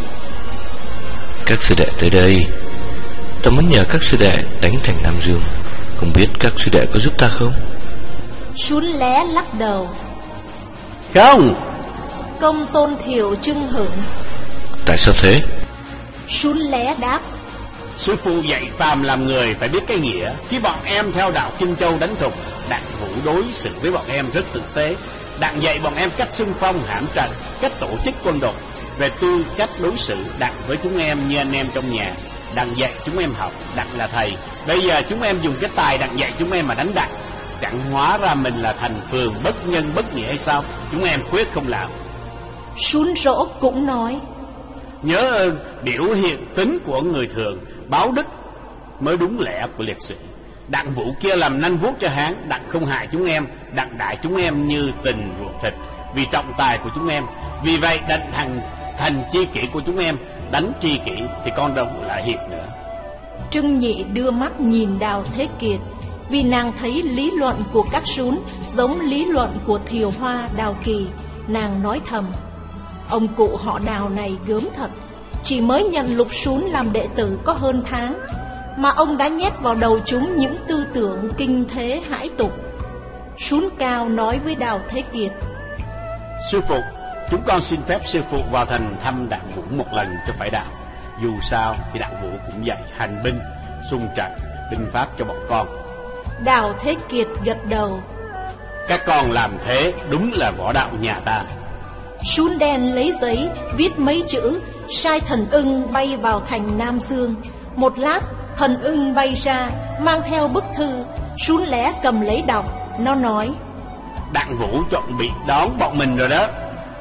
[SPEAKER 6] Các sư đệ tới đây, ta muốn nhờ các sư đệ đánh thành Nam Dương, không biết các sư đệ có giúp ta không?
[SPEAKER 1] Sún Lé lắc đầu.
[SPEAKER 3] Không.
[SPEAKER 1] Công Tôn Thiệu chưng hửng.
[SPEAKER 6] Tại sao thế?
[SPEAKER 1] Sún Lé đáp:
[SPEAKER 3] Sư phụ dạy phàm làm người phải biết cái nghĩa. Khi bọn em theo đạo Kinh Châu đánh thục, Đặng Vũ đối xử với bọn em rất thực tế. Đặng dạy bọn em cách xưng phong hãm trận, cách tổ chức quân đội. Về tư cách đối xử, Đặng với chúng em như anh em trong nhà. Đặng dạy chúng em học, Đặng là thầy. Bây giờ chúng em dùng cái tài Đặng dạy chúng em mà đánh Đặng. Chẳng hóa ra mình là thành phường bất nhân bất nghĩa hay sao? Chúng em quyết không làm.
[SPEAKER 1] Sún Rỗ cũng nói:
[SPEAKER 3] Nhớ ơn biểu hiện tính của người thường, báo đức mới đúng lẽ của liệt sĩ. Đặng Vũ kia làm nanh vuốt cho Hán, Đặng không hại chúng em, Đặng đại chúng em như tình ruột thịt, vì trọng tài của chúng em. Vì vậy Đặng thành thành chi kỷ của chúng em, đánh tri kỷ thì con đâu lại hiệp nữa.
[SPEAKER 1] Trưng Nhị đưa mắt nhìn Đào Thế Kiệt, vì nàng thấy lý luận của các sún giống lý luận của Thiều Hoa, Đào Kỳ. Nàng nói thầm: ông cụ họ Đào này gớm thật, chỉ mới nhận Lục Sún làm đệ tử có hơn tháng mà ông đã nhét vào đầu chúng những tư tưởng kinh thế hãi tục. Sún Cao nói với Đào Thế Kiệt:
[SPEAKER 3] Sư phụ, chúng con xin phép sư phụ vào thành thăm Đặng Vũ một lần cho phải đạo. Dù sao thì Đặng Vũ cũng dạy hành binh, xung trận, binh pháp cho bọn con.
[SPEAKER 1] Đào Thế Kiệt gật đầu:
[SPEAKER 3] các con làm thế đúng là võ đạo nhà ta.
[SPEAKER 1] Sún Đen lấy giấy viết mấy chữ, sai Thần Ưng bay vào thành Nam Dương. Một lát Thần Ưng bay ra mang theo bức thư. Sún Lé cầm lấy đọc. Nó nói:
[SPEAKER 3] Đặng Vũ chuẩn bị đón bọn mình rồi đó.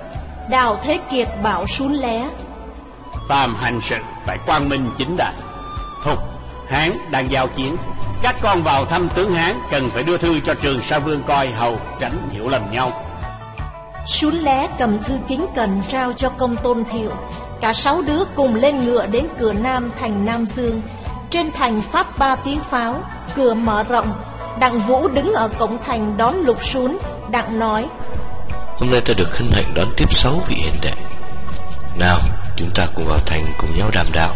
[SPEAKER 1] Đào Thế Kiệt bảo Sún Lé:
[SPEAKER 3] phàm hành sự phải quang minh chính đại. Thục, Hán đang giao chiến, các con vào thăm tướng Hán cần phải đưa thư cho Trường Sa Vương coi, hầu tránh hiểu lầm nhau.
[SPEAKER 1] Sún Lé cầm thư kính cẩn trao cho Công Tôn Thiệu. Cả sáu đứa cùng lên ngựa đến cửa nam thành Nam Dương. Trên thành phát ba tiếng pháo, cửa mở rộng. Đặng Vũ đứng ở cổng thành đón Lục Sún. Đặng nói:
[SPEAKER 6] hôm nay ta được hân hạnh đón tiếp sáu vị hiền đệ. Nào, chúng ta cùng vào thành cùng nhau đàm đạo.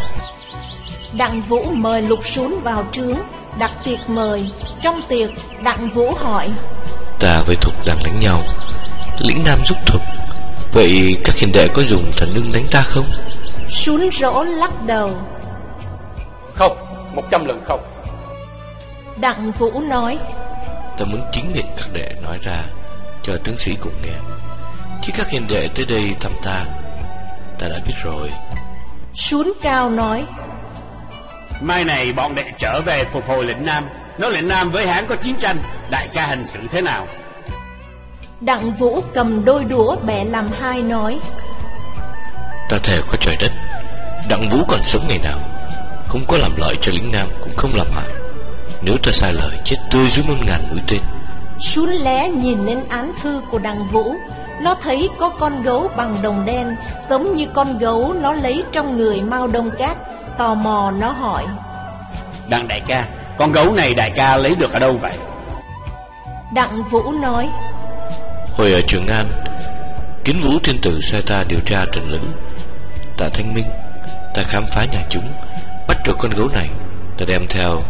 [SPEAKER 1] Đặng Vũ mời Lục Sún vào trướng, đặt tiệc mời. Trong tiệc, Đặng Vũ hỏi:
[SPEAKER 6] ta với Thục đang đánh nhau, lĩnh nam giúp Thục, vậy các hiền đệ có dùng Thần Ưng đánh ta không?
[SPEAKER 1] Sún Rỗ lắc đầu:
[SPEAKER 2] không, một trăm lần không.
[SPEAKER 1] Đặng Vũ nói:
[SPEAKER 6] ta muốn chính miệng các đệ nói ra cho tướng sĩ cùng nghe. Khi các hiền đệ tới đây thăm ta, ta đã biết rồi.
[SPEAKER 1] Sún Cao nói:
[SPEAKER 3] mai này bọn đệ trở về phục hồi lĩnh Nam. Nếu lĩnh Nam với Hán có chiến tranh, đại ca hành xử thế nào?
[SPEAKER 1] Đặng Vũ cầm đôi đũa bẻ làm hai nói:
[SPEAKER 6] ta thề có trời đất, Đặng Vũ còn sống ngày nào, không có làm lợi cho lĩnh Nam, cũng không làm hại. Nếu ta sai lời, chết tươi dưới muôn ngàn mũi tên.
[SPEAKER 1] Sún Lé nhìn lên án thư của Đặng Vũ. Nó thấy có con gấu bằng đồng đen, giống như con gấu nó lấy trong người Mao Đông Cát. Tò mò nó hỏi:
[SPEAKER 3] Đặng đại ca, con gấu này đại ca lấy được ở đâu vậy?
[SPEAKER 1] Đặng Vũ nói:
[SPEAKER 6] hồi ở Trường An, Kiến Vũ Thiên Tử sai ta điều tra Trần Lữ, Tạ Thanh Minh. Ta khám phá nhà chúng, bắt được con gấu này. Ta đem theo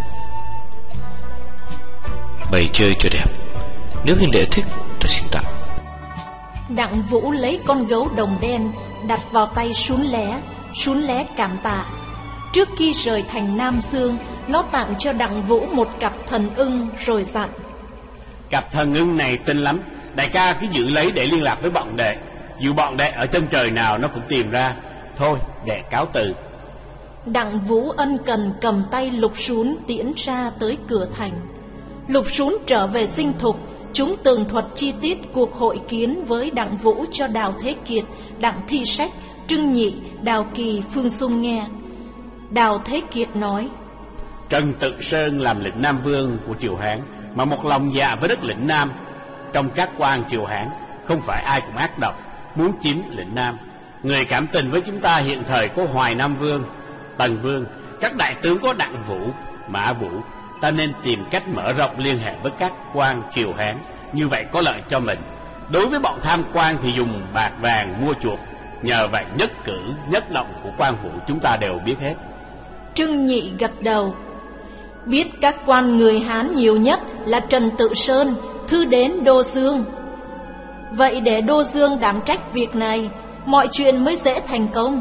[SPEAKER 6] bày chơi cho đẹp. Nếu hiền đệ thích, ta xin tặng.
[SPEAKER 1] Đặng Vũ lấy con gấu đồng đen đặt vào tay Sún Lé. Sún Lé cảm tạ. Trước khi rời thành Nam Dương, nó tặng cho Đặng Vũ một cặp thần ưng rồi dặn:
[SPEAKER 3] cặp thần ưng này tinh lắm, đại ca cứ giữ lấy để liên lạc với bọn đệ. Dù bọn đệ ở chân trời nào nó cũng tìm ra. Thôi đệ cáo từ.
[SPEAKER 1] Đặng Vũ ân cần cầm tay Lục Sún tiễn ra tới cửa thành. Lục Sún trở về dinh thục. Chúng tường thuật chi tiết cuộc hội kiến với Đặng Vũ cho Đào Thế Kiệt, Đặng Thi Sách, Trưng Nhị, Đào Kỳ, Phương Xung nghe. Đào Thế Kiệt nói:
[SPEAKER 3] Trần Tự Sơn làm lĩnh Nam Vương của triều Hán, mà một lòng dạ với đất lĩnh Nam. Trong các quan triều Hán, không phải ai cũng ác độc, muốn chiếm lĩnh Nam. Người cảm tình với chúng ta hiện thời có Hoài Nam Vương, Tần Vương, các đại tướng có Đặng Vũ, Mã Vũ. Ta nên tìm cách mở rộng liên hệ với các quan triều Hán, như vậy có lợi cho mình. Đối với bọn tham quan thì dùng bạc vàng mua chuộc. Nhờ vậy nhất cử nhất động của quan vũ chúng ta đều biết hết.
[SPEAKER 1] Trưng Nhị gật đầu: biết các quan người Hán nhiều nhất là Trần Tự Sơn, thư đến Đô Dương. Vậy để Đô Dương đảm trách việc này, mọi chuyện mới dễ thành công.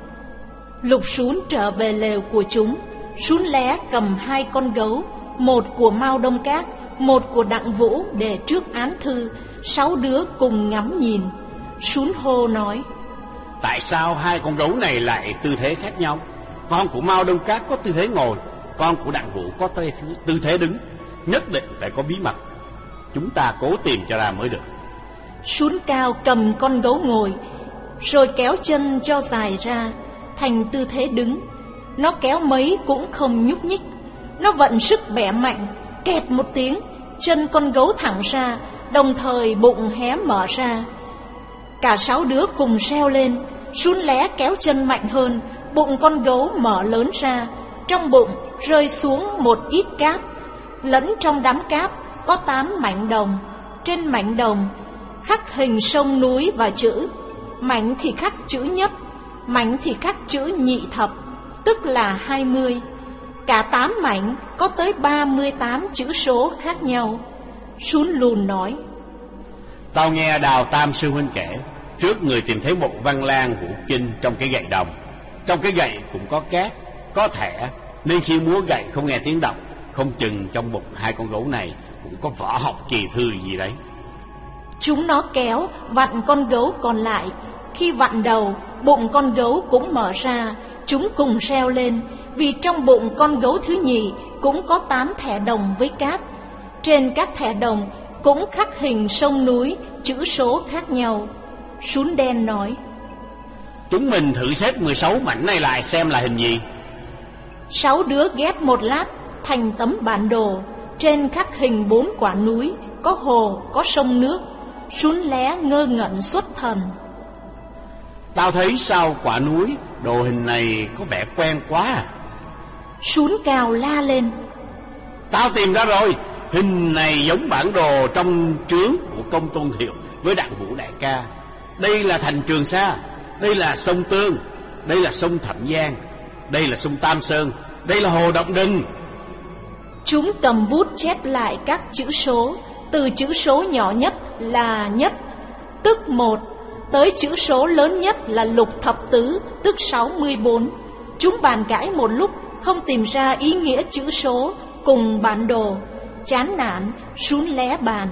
[SPEAKER 1] Lục Sún trở về lều của chúng. Sún Lé cầm hai con gấu, một của Mao Đông Các, một của Đặng Vũ để trước án thư. Sáu đứa cùng ngắm nhìn. Sún hô nói:
[SPEAKER 3] Tại sao hai con gấu này lại tư thế khác nhau? Con của Mao Đông Các có tư thế ngồi, con của Đặng Vũ có tư thế đứng. Nhất định phải có bí mật. Chúng ta cố tìm cho ra mới được.
[SPEAKER 1] Sún Cao cầm con gấu ngồi, rồi kéo chân cho dài ra thành tư thế đứng. Nó kéo mấy cũng không nhúc nhích. Nó vận sức bẻ mạnh, kẹt một tiếng, chân con gấu thẳng ra, đồng thời bụng hé mở ra. Cả sáu đứa cùng reo lên. Sún Lé kéo chân mạnh hơn, bụng con gấu mở lớn ra. Trong bụng rơi xuống một ít cát. Lẫn trong đám cát có tám mảnh đồng. Trên mảnh đồng khắc hình sông núi và chữ. Mảnh thì khắc chữ nhất, mảnh thì khắc chữ nhị thập, tức là hai mươi. Cả tám mảnh có tới ba mươi tám chữ số khác nhau. Sún Lùn nói:
[SPEAKER 3] Tao nghe Đào Tam sư huynh kể, trước người tìm thấy một văn lang vũ chinh trong cái gậy đồng. Trong cái gậy cũng có cát, có thẻ, nên khi múa gậy không nghe tiếng động. Không chừng trong bụng hai con gấu này cũng có võ học kỳ thư gì đấy.
[SPEAKER 1] Chúng nó kéo vặn con gấu còn lại. Khi vặn đầu, bụng con gấu cũng mở ra. Chúng cùng reo lên, vì trong bụng con gấu thứ nhì cũng có tám thẻ đồng với cát. Trên các thẻ đồng cũng khắc hình sông núi, chữ số khác nhau. Sún Đen nói:
[SPEAKER 3] Chúng mình thử xếp mười sáu mảnh này lại xem là hình gì.
[SPEAKER 1] Sáu đứa ghép một lát thành tấm bản đồ. Trên khắc hình bốn quả núi, có hồ, có sông nước. Sún Lé ngơ ngẩn xuất thần.
[SPEAKER 3] Tao thấy sao quả núi, đồ hình này có vẻ quen quá à.
[SPEAKER 1] Sún Cao la lên:
[SPEAKER 3] Tao tìm ra rồi. Hình này giống bản đồ trong trướng của Công Tôn Thiệu với Đặng Vũ đại ca. Đây là thành Trường Sa, đây là sông Tương, đây là sông Thẩm Giang, đây là sông Tam Sơn, đây là hồ Động Đình.
[SPEAKER 1] Chúng cầm bút chép lại các chữ số, từ chữ số nhỏ nhất là nhất, tức một, tới chữ số lớn nhất là lục thập tứ, tức sáu mươi bốn. Chúng bàn cãi một lúc, không tìm ra ý nghĩa chữ số cùng bản đồ. Chán nản, Sún Lé bàn: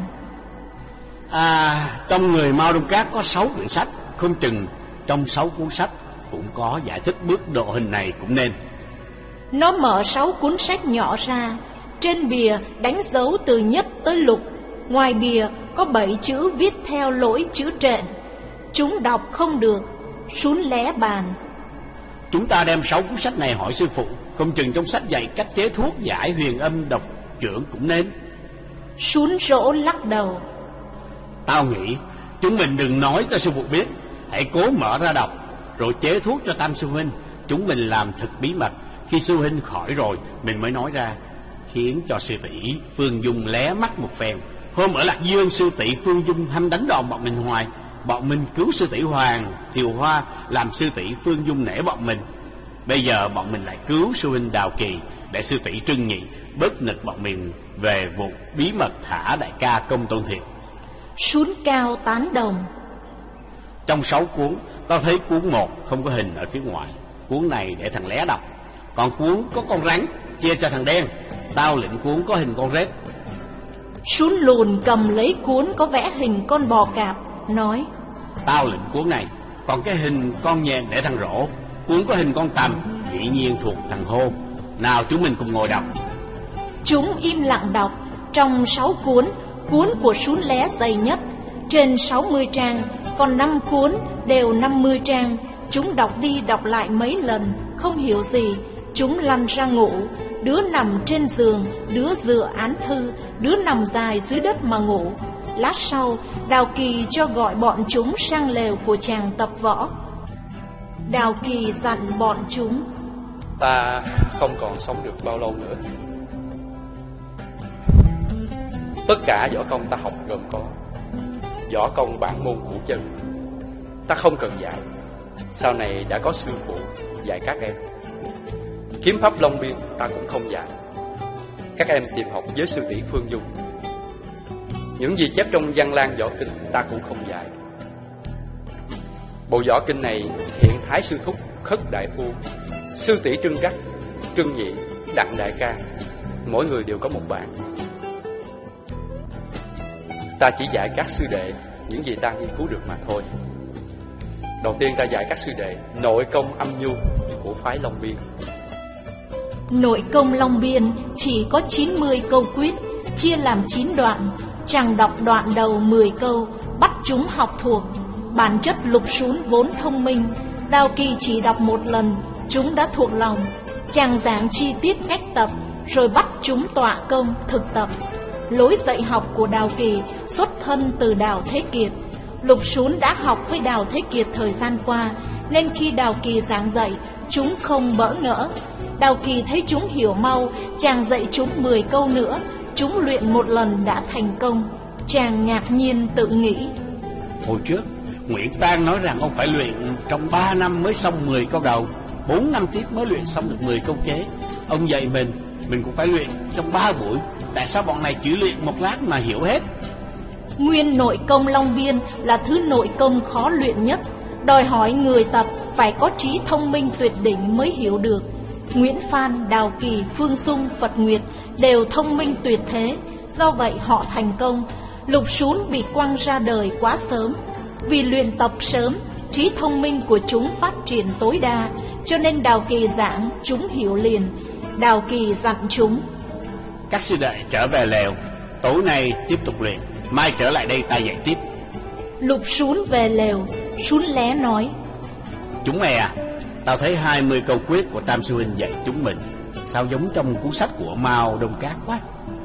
[SPEAKER 3] À, trong người Mao Đông Các có sáu quyển sách, không chừng trong sáu cuốn sách cũng có giải thích bước độ hình này cũng nên.
[SPEAKER 1] Nó mở sáu cuốn sách nhỏ ra. Trên bìa đánh dấu từ nhất tới lục. Ngoài bìa có bảy chữ viết theo lỗi chữ trện. Chúng đọc không được. Sún Lé bàn:
[SPEAKER 3] Chúng ta đem sáu cuốn sách này hỏi sư phụ, không chừng trong sách dạy cách chế thuốc giải huyền âm độc trưởng cũng nên.
[SPEAKER 1] Sún Rỗ lắc đầu:
[SPEAKER 3] Tao nghĩ chúng mình đừng nói cho sư phụ biết, hãy cố mở ra đọc, rồi chế thuốc cho Tam sư huynh. Chúng mình làm thật bí mật, khi sư huynh khỏi rồi mình mới nói ra, khiến cho sư tỷ Phương Dung lé mắt một phen. Hôm ở Lạc Dương, sư tỷ Phương Dung hăm đánh đòn bọn mình hoài. Bọn mình cứu sư tỷ Hoàng Thiều Hoa, làm sư tỷ Phương Dung nể bọn mình. Bây giờ bọn mình lại cứu sư huynh Đào Kỳ, để sư tỷ Trưng Nhị bớt nịch bọn mình về vụ bí mật thả đại ca Công Tôn Thiệu.
[SPEAKER 1] Sún Cao tán đồng:
[SPEAKER 3] Trong sáu cuốn, tao thấy cuốn một không có hình ở phía ngoài. Cuốn này để thằng Lé đọc. Còn cuốn có con rắn chia cho thằng Đen. Tao lĩnh cuốn có hình con rết.
[SPEAKER 1] Sún Lùn cầm lấy cuốn có vẽ hình con bò cạp, nói:
[SPEAKER 3] Tao lĩnh cuốn này. Còn cái hình con nhện để thằng Rỗ. Cuốn có hình con tằm dĩ nhiên thuộc thằng Hô. Nào chúng mình cùng ngồi đọc.
[SPEAKER 1] Chúng im lặng đọc. Trong sáu cuốn, cuốn của Sún Lé dày nhất, trên sáu mươi trang, còn năm cuốn đều năm mươi trang. Chúng đọc đi đọc lại mấy lần, không hiểu gì. Chúng lăn ra ngủ. Đứa nằm trên giường, đứa dựa án thư, đứa nằm dài dưới đất mà ngủ. Lát sau, Đào Kỳ cho gọi bọn chúng sang lều của chàng tập võ. Đào Kỳ dặn bọn chúng:
[SPEAKER 2] Ta không còn sống được bao lâu nữa. Tất cả võ công ta học gồm có võ công bản môn của chân. Ta không cần dạy, sau này đã có sư phụ dạy các em. Kiếm pháp Long Biên ta cũng không dạy, các em tìm học với sư tỷ Phương Dung. Những gì chép trong Văn Lang Võ Kinh ta cũng không dạy. Bộ võ kinh này hiện Thái Sư Thúc, Khất Đại Phu, Sư Tỷ Trưng Trắc, Trưng Nhị, Đặng Đại Ca, mỗi người đều có một bản. Ta chỉ dạy các sư đệ những gì ta nghiên cứu được mà thôi. Đầu tiên ta dạy các sư đệ nội công âm nhu của phái Long Biên.
[SPEAKER 1] Nội công Long Biên chỉ có chín mươi câu quyết, chia làm chín đoạn. Chàng đọc đoạn đầu mười câu, bắt chúng học thuộc. Bản chất Lục Sún vốn thông minh, Đào Kỳ chỉ đọc một lần, chúng đã thuộc lòng. Chàng giảng chi tiết cách tập, rồi bắt chúng tọa công thực tập. Lối dạy học của Đào Kỳ xuất thân từ Đào Thế Kiệt. Lục Sún đã học với Đào Thế Kiệt thời gian qua, nên khi Đào Kỳ giảng dạy, chúng không bỡ ngỡ. Đào Kỳ thấy chúng hiểu mau, chàng dạy chúng mười câu nữa, chúng luyện một lần đã thành công. Chàng ngạc nhiên tự nghĩ,
[SPEAKER 3] hồi trước Nguyễn Tăng nói rằng ông phải luyện trong ba năm mới xong mười câu đầu, bốn năm tiếp mới luyện xong được mười câu kế. Ông dạy mình, mình cũng phải luyện trong ba buổi. Tại sao bọn này chỉ luyện một lát mà hiểu hết?
[SPEAKER 1] Nguyên nội công Long Biên là thứ nội công khó luyện nhất, đòi hỏi người tập phải có trí thông minh tuyệt đỉnh mới hiểu được. Nguyễn Phan, Đào Kỳ, Phương Dung, Phật Nguyệt đều thông minh tuyệt thế, do vậy họ thành công. Lục Sún bị quăng ra đời quá sớm. Vì luyện tập sớm, trí thông minh của chúng phát triển tối đa, cho nên Đào Kỳ giảng chúng hiểu liền. Đào Kỳ dặn chúng,
[SPEAKER 3] các sư đệ trở về lều, tối nay tiếp tục luyện, mai trở lại đây ta dạy tiếp.
[SPEAKER 1] Lục Sún về lều, Sún Lé nói,
[SPEAKER 3] chúng mày à, tao thấy hai mươi câu quyết của Tam Sư Huynh dạy chúng mình, sao giống trong cuốn sách của Mao Đông Cát quá.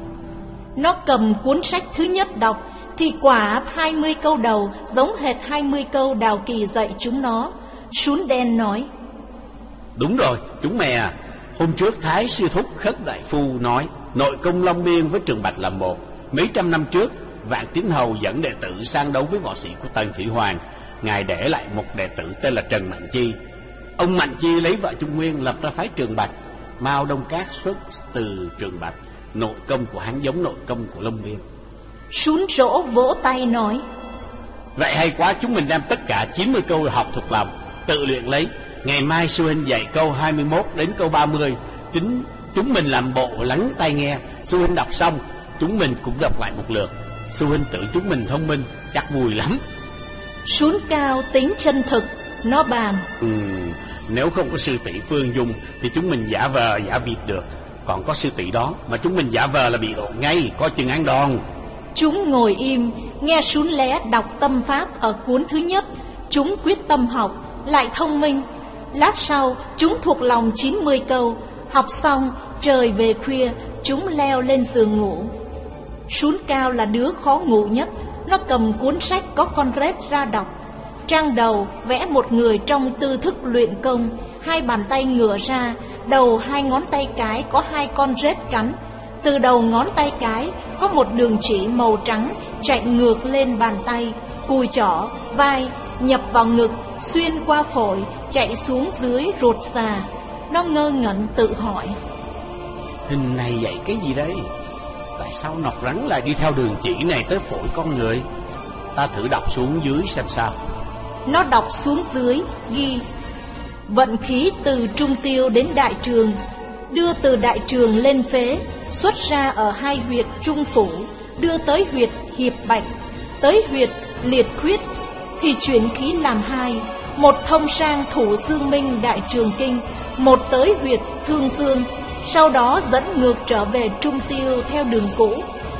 [SPEAKER 1] Nó cầm cuốn sách thứ nhất đọc, thì quả hai mươi câu đầu giống hệt hai mươi câu Đào Kỳ dạy chúng nó. Sún Đen nói,
[SPEAKER 3] đúng rồi, chúng mày à, hôm trước Thái Sư Thúc Khất Đại Phu nói nội công Long Biên với Trường Bạch là một. Mấy trăm năm trước, Vạn Tín Hầu dẫn đệ tử sang đấu với võ sĩ của Tần Thủy Hoàng. Ngài để lại một đệ tử tên là Trần Mạnh Chi. Ông Mạnh Chi lấy vợ Trung Nguyên lập ra phái Trường Bạch. Mao Đông Cát xuất từ Trường Bạch, nội công của hắn giống nội công của Long Biên.
[SPEAKER 1] Sún Rỗ vỗ tay nói,
[SPEAKER 3] vậy hay quá, chúng mình đem tất cả chín mươi câu học thuộc lòng, tự luyện lấy. Ngày mai sư huynh dạy câu hai mươi mốt đến câu ba mươi, chính chúng mình làm bộ lắng tai nghe. Sư huynh đọc xong, chúng mình cũng đọc lại một lượt. Sư huynh tự chúng mình thông minh, chắc vui lắm.
[SPEAKER 1] Sún Cao tính chân thực, nó bàn,
[SPEAKER 3] ừ, nếu không có sư tỷ Phương Dung thì chúng mình giả vờ giả vịt được. Còn có sư tỷ đó mà chúng mình giả vờ là bị lộ ngay, có chừng ăn đòn.
[SPEAKER 1] Chúng ngồi im, nghe Sún Lé đọc tâm pháp ở cuốn thứ nhất. Chúng quyết tâm học, lại thông minh. Lát sau, chúng thuộc lòng chín mươi câu. Học xong, trời về khuya, chúng leo lên giường ngủ. Sún Cao là đứa khó ngủ nhất. Nó cầm cuốn sách có con rết ra đọc. Trang đầu vẽ một người trong tư thức luyện công, hai bàn tay ngửa ra, đầu hai ngón tay cái có hai con rết cắn. Từ đầu ngón tay cái có một đường chỉ màu trắng chạy ngược lên bàn tay, cùi chỏ, vai, nhập vào ngực, xuyên qua phổi, chạy xuống dưới ruột già. Nó ngơ ngẩn tự hỏi,
[SPEAKER 3] hình này dạy cái gì đây? Tại sao nọc rắn lại đi theo đường chỉ này tới phổi con người? Ta thử đọc xuống dưới xem sao.
[SPEAKER 1] Nó đọc xuống dưới, ghi vận khí từ trung tiêu đến đại trường, đưa từ đại trường lên phế, xuất ra ở hai huyệt trung phủ, đưa tới huyệt hiệp bạch, tới huyệt liệt khuyết, thì chuyển khí làm hai, một thông sang thủ dương minh đại trường kinh, một tới huyệt thương dương, sau đó dẫn ngược trở về trung tiêu theo đường cũ.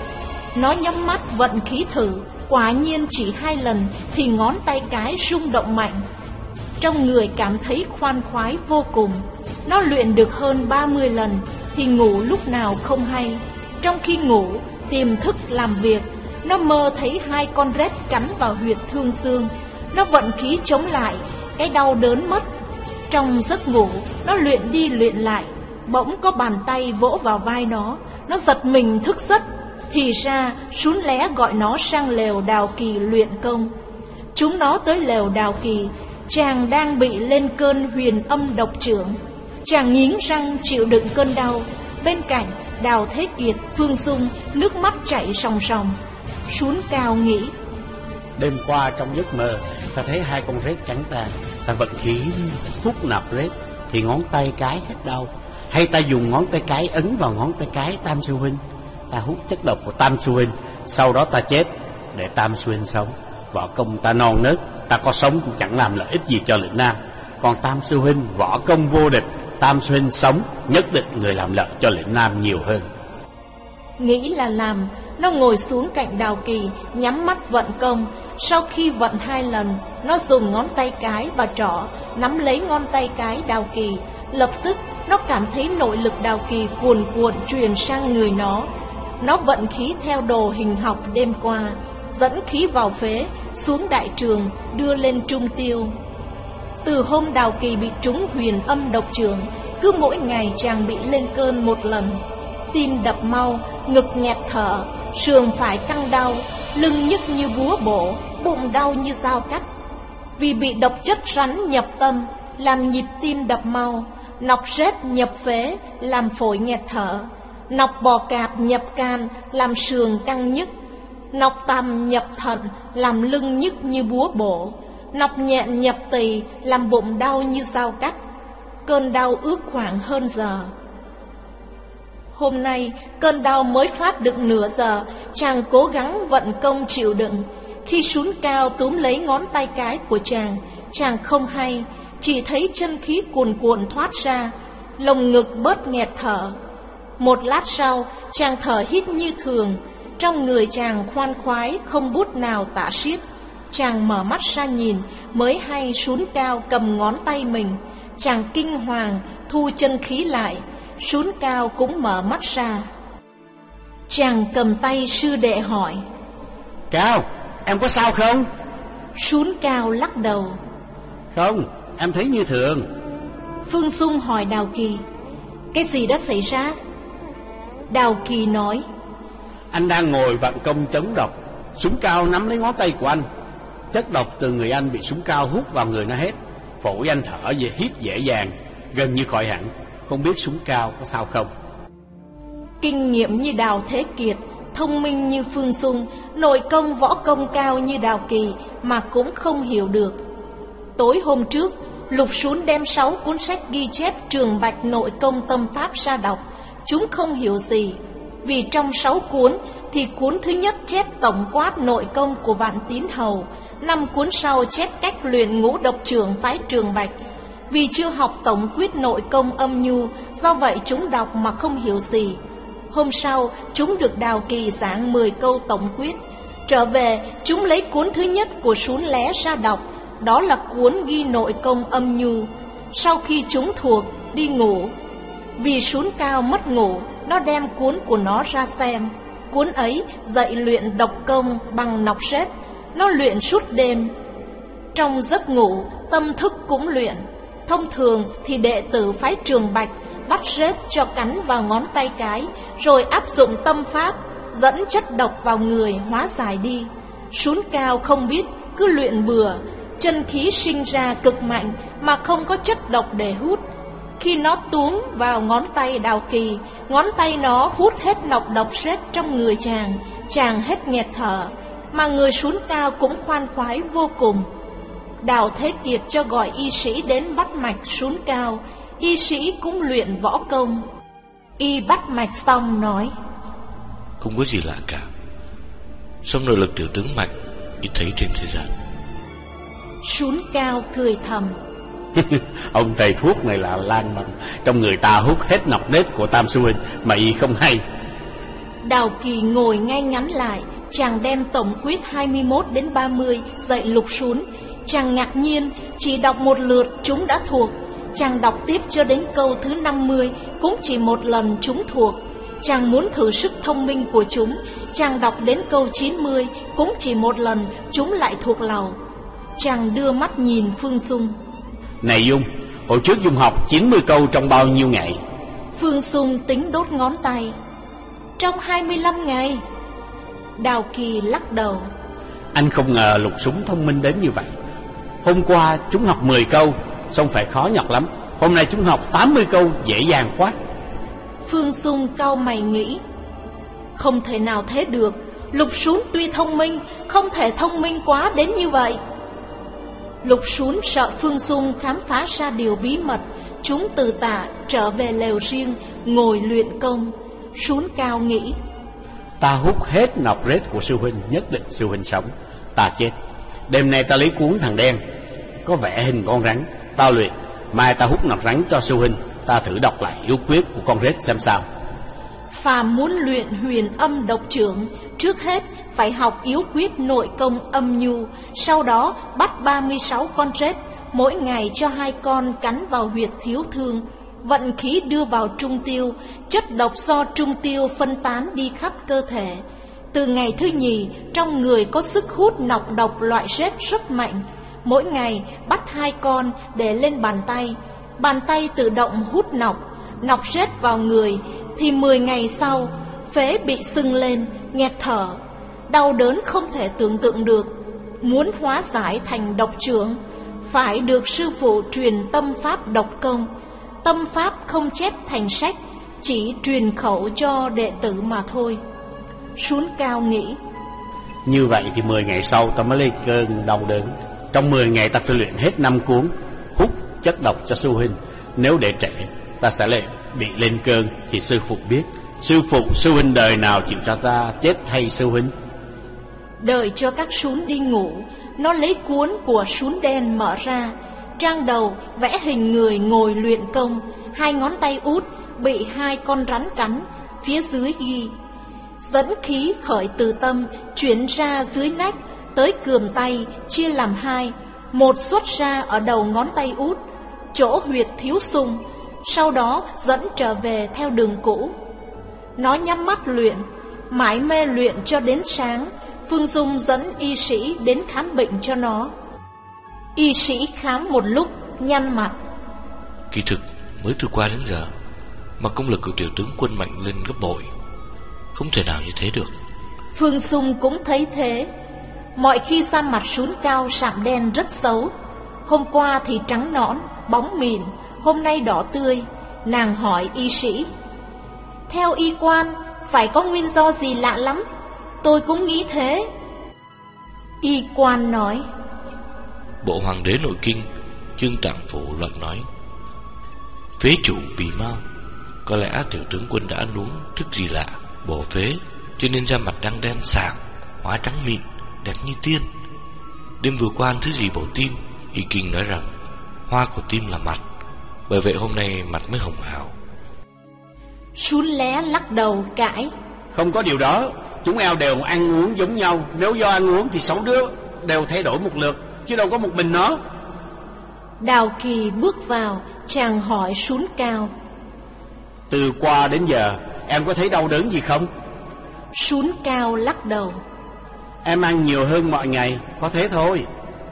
[SPEAKER 1] Nó nhắm mắt vận khí thử, quả nhiên chỉ hai lần thì ngón tay cái rung động mạnh. Trong người cảm thấy khoan khoái vô cùng. Nó luyện được hơn ba mươi lần thì ngủ lúc nào không hay. Trong khi ngủ, tiềm thức làm việc, nó mơ thấy hai con rết cắn vào huyệt thương xương. Nó vận khí chống lại, cái đau đớn mất. Trong giấc ngủ, nó luyện đi luyện lại, bỗng có bàn tay vỗ vào vai nó. Nó giật mình thức giấc. Thì ra Sún Lé gọi nó sang lều Đào Kỳ luyện công. Chúng nó tới lều Đào Kỳ, chàng đang bị lên cơn huyền âm độc trưởng. Chàng nghiến răng chịu đựng cơn đau. Bên cạnh Đào Thế Kiệt, Phương Dung nước mắt chảy ròng ròng. Sún Cao nghĩ:
[SPEAKER 3] Đêm qua trong giấc mơ, ta thấy hai con rết trắng tàn. Ta vận khí hút nạp rết thì ngón tay cái hết đau. Hay ta dùng ngón tay cái ấn vào ngón tay cái Tam Sư Huynh. Ta hút chất độc của Tam Sư Huynh, sau đó ta chết để Tam Sư Huynh sống. Võ công ta non nớt, ta có sống cũng chẳng làm lợi ích gì cho lĩnh Nam. Còn Tam Sư Huynh võ công vô địch, Tam Sư Huynh sống nhất định người làm lợi cho lĩnh Nam nhiều hơn.
[SPEAKER 1] Nghĩ là làm, nó ngồi xuống cạnh Đào Kỳ, nhắm mắt vận công. Sau khi vận hai lần, nó dùng ngón tay cái và trỏ nắm lấy ngón tay cái Đào Kỳ. Lập tức nó cảm thấy nội lực Đào Kỳ cuồn cuộn truyền sang người nó. Nó vận khí theo đồ hình học đêm qua, dẫn khí vào phế, xuống đại trường, đưa lên trung tiêu. Từ hôm Đào Kỳ bị trúng huyền âm độc trưởng, cứ mỗi ngày chàng bị lên cơn một lần. Tim đập mau, ngực nghẹt thở, sườn phải căng đau, lưng nhức như búa bổ, bụng đau như dao cắt. Vì bị độc chất rắn nhập tâm, làm nhịp tim đập mau. Nọc rết nhập phế, làm phổi nghẹt thở. Nọc bò cạp nhập can, làm sườn căng nhức. Nọc tằm nhập thận, làm lưng nhức như búa bổ. Nọc nhện nhập tỳ, làm bụng đau như dao cắt. Cơn đau ước khoảng hơn giờ. Hôm nay, cơn đau mới phát được nửa giờ, chàng cố gắng vận công chịu đựng. Khi Sún Cao túm lấy ngón tay cái của chàng, chàng không hay, chỉ thấy chân khí cuồn cuộn thoát ra, lồng ngực bớt nghẹt thở. Một lát sau, chàng thở hít như thường, trong người chàng khoan khoái, không bút nào tả xiết. Chàng mở mắt ra nhìn, mới hay Sún Cao cầm ngón tay mình. Chàng kinh hoàng, thu chân khí lại. Sún Cao cũng mở mắt ra. Chàng cầm tay sư đệ hỏi:
[SPEAKER 3] Cao, em có sao không?
[SPEAKER 1] Sún Cao lắc đầu:
[SPEAKER 3] Không, em thấy như thường.
[SPEAKER 1] Phương Xung hỏi Đào Kỳ: Cái gì đã xảy ra? Đào Kỳ nói:
[SPEAKER 3] Anh đang ngồi vận công chống độc, Sún Cao nắm lấy ngón tay của anh. Chất độc từ người anh bị Sún Cao hút vào người nó hết. Phổi anh thở về hít dễ dàng, gần như khỏi hẳn. Không biết Sún Cao có sao không?
[SPEAKER 1] Kinh nghiệm như Đào Thế Kiệt, thông minh như Phương Xung, nội công võ công cao như Đào Kỳ mà cũng không hiểu được. Tối hôm trước, Lục Sún đem sáu cuốn sách ghi chép Trường Bạch nội công tâm pháp ra đọc. Chúng không hiểu gì, vì trong sáu cuốn thì cuốn thứ nhất chép tổng quát nội công của Vạn Tín Hầu, năm cuốn sau chép cách luyện ngũ độc trưởng phái Trường Bạch. Vì chưa học tổng quyết nội công âm nhu, do vậy chúng đọc mà không hiểu gì. Hôm sau, chúng được Đào Kỳ giảng mười câu tổng quyết. Trở về, chúng lấy cuốn thứ nhất của Sún Lé ra đọc, đó là cuốn ghi nội công âm nhu. Sau khi chúng thuộc, đi ngủ. Vì Sún Cao mất ngủ, nó đem cuốn của nó ra xem. Cuốn ấy dạy luyện độc công bằng nọc rết. Nó luyện suốt đêm. Trong giấc ngủ, tâm thức cũng luyện. Thông thường thì đệ tử phái Trường Bạch bắt rết cho cắn vào ngón tay cái, rồi áp dụng tâm pháp, dẫn chất độc vào người hóa giải đi. Sún Cao không biết, cứ luyện bừa. Chân khí sinh ra cực mạnh mà không có chất độc để hút. Khi nó túm vào ngón tay Đào Kỳ, ngón tay nó hút hết nọc độc rết trong người chàng. Chàng hết nghẹt thở, mà người Sún Cao cũng khoan khoái vô cùng. Đào Thế Kiệt cho gọi y sĩ đến bắt mạch Sún Cao. Y sĩ cũng luyện võ công. Y bắt mạch xong nói:
[SPEAKER 6] Không có gì lạ cả. Song nội lực tiểu tướng mạch ít thấy trên thế gian.
[SPEAKER 1] Sún Cao cười thầm:
[SPEAKER 3] Ông thầy thuốc này là lan man, trong người ta hút hết nọc nết của Tam Sư Huynh mà y không hay.
[SPEAKER 1] Đào Kỳ ngồi ngay ngắn lại. Chàng đem tổng quyết hai mươi mốt đến ba mươi dạy Lục Sún. Chàng ngạc nhiên, chỉ đọc một lượt chúng đã thuộc. Chàng đọc tiếp cho đến câu thứ năm mươi, cũng chỉ một lần chúng thuộc. Chàng muốn thử sức thông minh của chúng. Chàng đọc đến câu chín mươi, cũng chỉ một lần chúng lại thuộc lầu. Chàng đưa mắt nhìn Phương Xung:
[SPEAKER 3] Này Dung, hồi trước Dung học chín mươi câu trong bao nhiêu ngày?
[SPEAKER 1] Phương Xung tính đốt ngón tay: Trong hai mươi lăm ngày. Đào Kỳ lắc đầu:
[SPEAKER 3] Anh không ngờ Lục Sún thông minh đến như vậy. Hôm qua chúng học mười câu, xong phải khó nhọc lắm. Hôm nay chúng học tám mươi câu, dễ dàng quá.
[SPEAKER 1] Phương Xung cau mày nghĩ: Không thể nào thế được. Lục Sún tuy thông minh, không thể thông minh quá đến như vậy. Lục Sún sợ Phương Dung khám phá ra điều bí mật, chúng từ tạ trở về lều riêng, ngồi luyện công. Sún Cao nghĩ,
[SPEAKER 3] ta hút hết nọc rết của sư huynh, nhất định sư huynh sống, ta chết. Đêm nay ta lấy cuốn thằng đen, có vẽ hình con rắn, ta luyện. Mai ta hút nọc rắn cho sư huynh, ta thử đọc lại yếu quyết của con rết xem sao.
[SPEAKER 1] Phàm muốn luyện huyền âm độc trưởng, trước hết phải học yếu quyết nội công âm nhu, sau đó bắt ba mươi sáu con rết, mỗi ngày cho hai con cắn vào huyệt thiếu thương, vận khí đưa vào trung tiêu, chất độc do trung tiêu phân tán đi khắp cơ thể. Từ ngày thứ nhì, trong người có sức hút nọc độc loại rết rất mạnh. Mỗi ngày bắt hai con để lên bàn tay, bàn tay tự động hút nọc, nọc rết vào người, thì mười ngày sau, phế bị sưng lên, nghẹt thở, đau đớn không thể tưởng tượng được. Muốn hóa giải thành độc trưởng, phải được sư phụ truyền tâm pháp độc công. Tâm pháp không chép thành sách, chỉ truyền khẩu cho đệ tử mà thôi. Sún Cao nghĩ,
[SPEAKER 3] như vậy thì mười ngày sau ta mới lên cơn đau đớn. Trong mười ngày ta phải luyện hết năm cuốn, hút chất độc cho sư huynh. Nếu để trễ, ta sẽ lại bị lên cơn, thì sư phụ biết. Sư phụ, sư huynh đời nào chịu cho ta chết thay sư huynh?
[SPEAKER 1] Đợi cho các sún đi ngủ, nó lấy cuốn của Sún Đen mở ra. Trang đầu vẽ hình người ngồi luyện công, hai ngón tay út bị hai con rắn cắn, phía dưới ghi: dẫn khí khởi từ tâm, chuyển ra dưới nách, tới cườm tay, chia làm hai, một xuất ra ở đầu ngón tay út, chỗ huyệt thiếu sung, sau đó dẫn trở về theo đường cũ. Nó nhắm mắt luyện, mãi mê luyện cho đến sáng. Phương Dung dẫn y sĩ đến khám bệnh cho nó. Y sĩ khám một lúc, nhăn mặt.
[SPEAKER 6] Kỳ thực mới từ qua đến giờ mà công lực của tiểu tướng Quân mạnh lên gấp bội, không thể nào như thế được.
[SPEAKER 1] Phương Dung cũng thấy thế. Mọi khi da mặt Sún Cao sạm đen rất xấu. Hôm qua thì trắng nõn, bóng mịn, hôm nay đỏ tươi. Nàng hỏi y sĩ, theo y quan phải có nguyên do gì lạ lắm? Tôi cũng nghĩ thế. Y quan nói,
[SPEAKER 6] Bộ Hoàng đế Nội Kinh chương Tạng Phủ luận nói, phế chủ bì mau. Có lẽ tiểu tướng Quân đã ăn uống thức gì lạ, bổ phế, cho nên da mặt đang đen sảng, hóa trắng mịn, đẹp như tiên. Đêm vừa qua ăn thứ gì bổ tim, y kinh nói rằng hoa của tim là mặt, bởi vậy hôm nay mặt mới hồng hào.
[SPEAKER 1] Sún Lé lắc đầu cãi,
[SPEAKER 3] không có điều đó. Chúng eo đều ăn uống giống nhau. Nếu do ăn uống thì sáu đứa đều thay đổi một lượt, chứ đâu có một mình nó.
[SPEAKER 1] Đào Kỳ bước vào, chàng hỏi Sún Cao,
[SPEAKER 3] từ qua đến giờ em có thấy đau đớn gì không?
[SPEAKER 1] Sún Cao lắc đầu,
[SPEAKER 3] em ăn nhiều hơn mọi ngày, có thế thôi.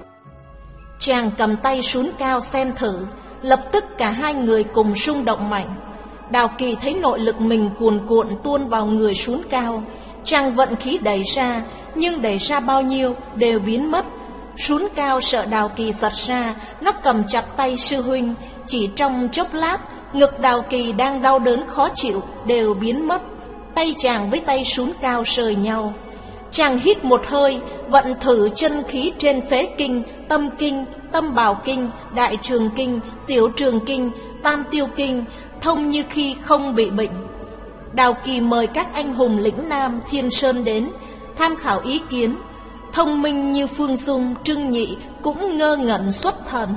[SPEAKER 1] Chàng cầm tay Sún Cao xem thử, lập tức cả hai người cùng rung động mạnh. Đào Kỳ thấy nội lực mình cuồn cuộn tuôn vào người Sún Cao. Chàng vận khí đẩy ra, nhưng đẩy ra bao nhiêu đều biến mất. Sún Cao sợ Đào Kỳ giật ra, nó cầm chặt tay sư huynh. Chỉ trong chốc lát, ngực Đào Kỳ đang đau đớn khó chịu đều biến mất. Tay chàng với tay Sún Cao sời nhau. Chàng hít một hơi, vận thử chân khí trên phế kinh, tâm kinh, tâm bảo kinh, đại trường kinh, tiểu trường kinh, tam tiêu kinh, thông như khi không bị bệnh. Đào Kỳ mời các anh hùng lĩnh Nam Thiên Sơn đến tham khảo ý kiến. Thông minh như Phương Dung, Trưng Nhị cũng ngơ ngẩn xuất thần.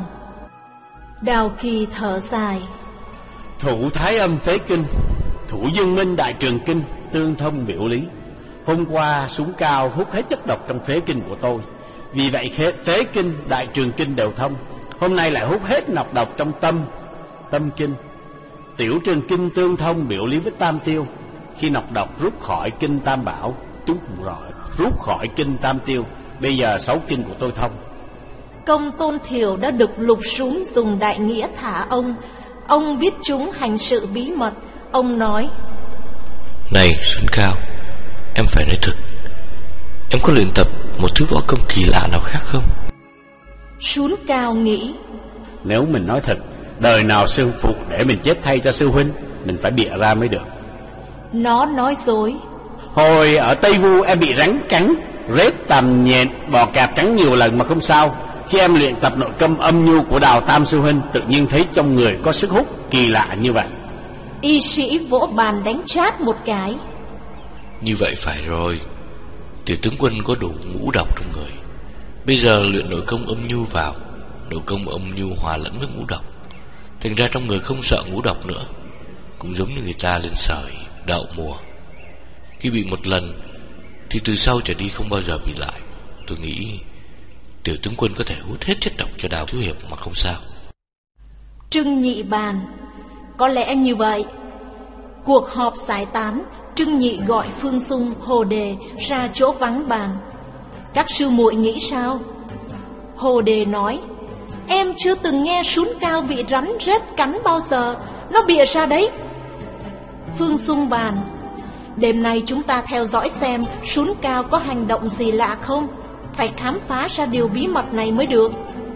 [SPEAKER 1] Đào Kỳ thở dài,
[SPEAKER 3] thủ thái âm phế kinh, thủ dương minh đại trường kinh, tương thông biểu lý. Hôm qua Sún Cao hút hết chất độc trong phế kinh của tôi, vì vậy phế kinh, đại trường kinh đều thông. Hôm nay lại hút hết nọc độc trong tâm, tâm kinh. Tiểu trường kinh tương thông biểu lý với tam tiêu. Khi nọc độc rút khỏi kinh tam bảo, chúng cũng rồi rút khỏi kinh tam tiêu. Bây giờ sáu kinh của tôi thông.
[SPEAKER 1] Công Tôn Thiểu đã được Lục Sún dùng đại nghĩa thả ông. Ông biết chúng hành sự bí mật. Ông nói,
[SPEAKER 6] này Sún Cao, em phải nói thật, em có luyện tập một thứ võ công kỳ lạ nào khác không?
[SPEAKER 1] Sún Cao nghĩ,
[SPEAKER 3] nếu mình nói thật, đời nào sư phụ để mình chết thay cho sư huynh, mình phải bịa ra mới được.
[SPEAKER 1] Nó nói dối,
[SPEAKER 3] Hồi ở Tây Vu em bị rắn cắn, rết, tằm, nhện, bò cạp cắn nhiều lần mà không sao. Khi em luyện tập nội công âm nhu của Đào Tam sư huynh, tự nhiên thấy trong người có sức hút kỳ lạ như vậy.
[SPEAKER 1] Y sĩ vỗ bàn đánh chát một cái.
[SPEAKER 6] Như vậy phải rồi, tiểu tướng quân có đủ ngũ độc trong người. Bây giờ luyện nội công âm nhu vào, nội công âm nhu hòa lẫn với ngũ độc, thành ra trong người không sợ ngũ độc nữa. Cũng giống như người ta lên sởi, đậu mùa, khi bị một lần thì từ sau trở đi không bao giờ bị lại. Tôi nghĩ tiểu tướng quân có thể hút hết chất độc cho Đào thiếu hiệp mà không sao.
[SPEAKER 1] Trưng Nhị bàn: có lẽ như vậy. Cuộc họp giải tán, Trưng Nhị gọi Phương Xung, Hồ Đề ra chỗ vắng bàn. Các sư muội nghĩ sao? Hồ Đề nói: em chưa từng nghe sún cao bị rắn rết cắn bao giờ, nó bịa ra đấy. Phương Xung bàn: đêm nay chúng ta theo dõi xem sún cao có hành động gì lạ không, phải khám phá ra điều bí mật này mới được.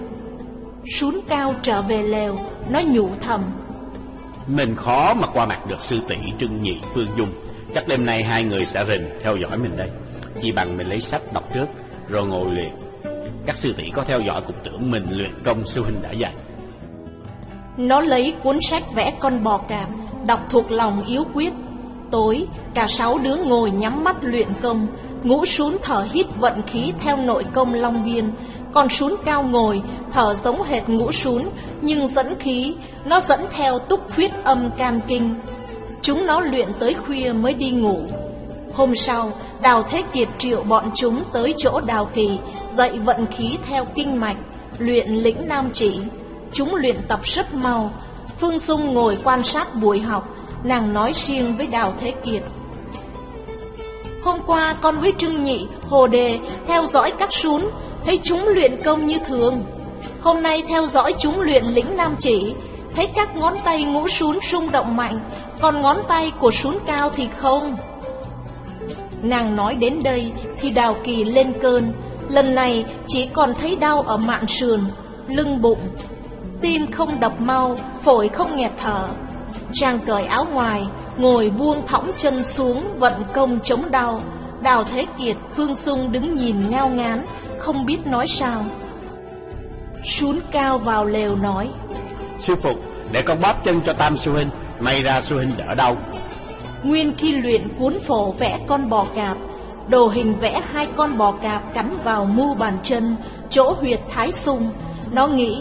[SPEAKER 1] Sún cao trở về lều, nó nhủ thầm:
[SPEAKER 3] mình khó mà qua mặt được sư tỷ Trưng Nhị, Phương Dung. Chắc đêm nay hai người sẽ rình theo dõi mình đây. Chỉ bằng mình lấy sách đọc trước rồi ngồi luyện. Các sư tỷ có theo dõi cũng tưởng mình luyện công sư huynh đã dạy.
[SPEAKER 1] Nó lấy cuốn sách vẽ con bò cạp, đọc thuộc lòng yếu quyết. Tối, cả sáu đứa ngồi nhắm mắt luyện công. Ngũ Sún thở hít vận khí theo nội công Long Biên, còn Sún cao ngồi thở giống hệt Ngũ Sún, nhưng dẫn khí, nó dẫn theo túc huyết âm can kinh. Chúng nó luyện tới khuya mới đi ngủ. Hôm sau, Đào Thế Kiệt triệu bọn chúng tới chỗ Đào Kỳ, dạy vận khí theo kinh mạch, luyện lĩnh nam chỉ. Chúng luyện tập rất mau. Phương Xung ngồi quan sát buổi học, nàng nói riêng với Đào Thế Kiệt: hôm qua con với Trưng Nhị, Hồ Đề theo dõi các sún, thấy chúng luyện công như thường. Hôm nay theo dõi chúng luyện lĩnh nam chỉ, thấy các ngón tay Ngũ Sún rung động mạnh, còn ngón tay của Sún cao thì không. Nàng nói đến đây thì Đào Kỳ lên cơn. Lần này chỉ còn thấy đau ở mạn sườn, lưng bụng, tim không đập mau, phổi không nghẹt thở. Chàng cởi áo ngoài, ngồi buông thõng chân xuống vận công chống đau. Đào Thế Kiệt, Phương Xung đứng nhìn ngao ngán, không biết nói sao. Sún cao vào lều nói:
[SPEAKER 3] sư phụ, để con bóp chân cho Tam sư huynh, may ra sư huynh đỡ đau.
[SPEAKER 1] Nguyên khi luyện cuốn phổ vẽ con bò cạp, đồ hình vẽ hai con bò cạp cắn vào mu bàn chân, chỗ huyệt thái sung. Nó nghĩ: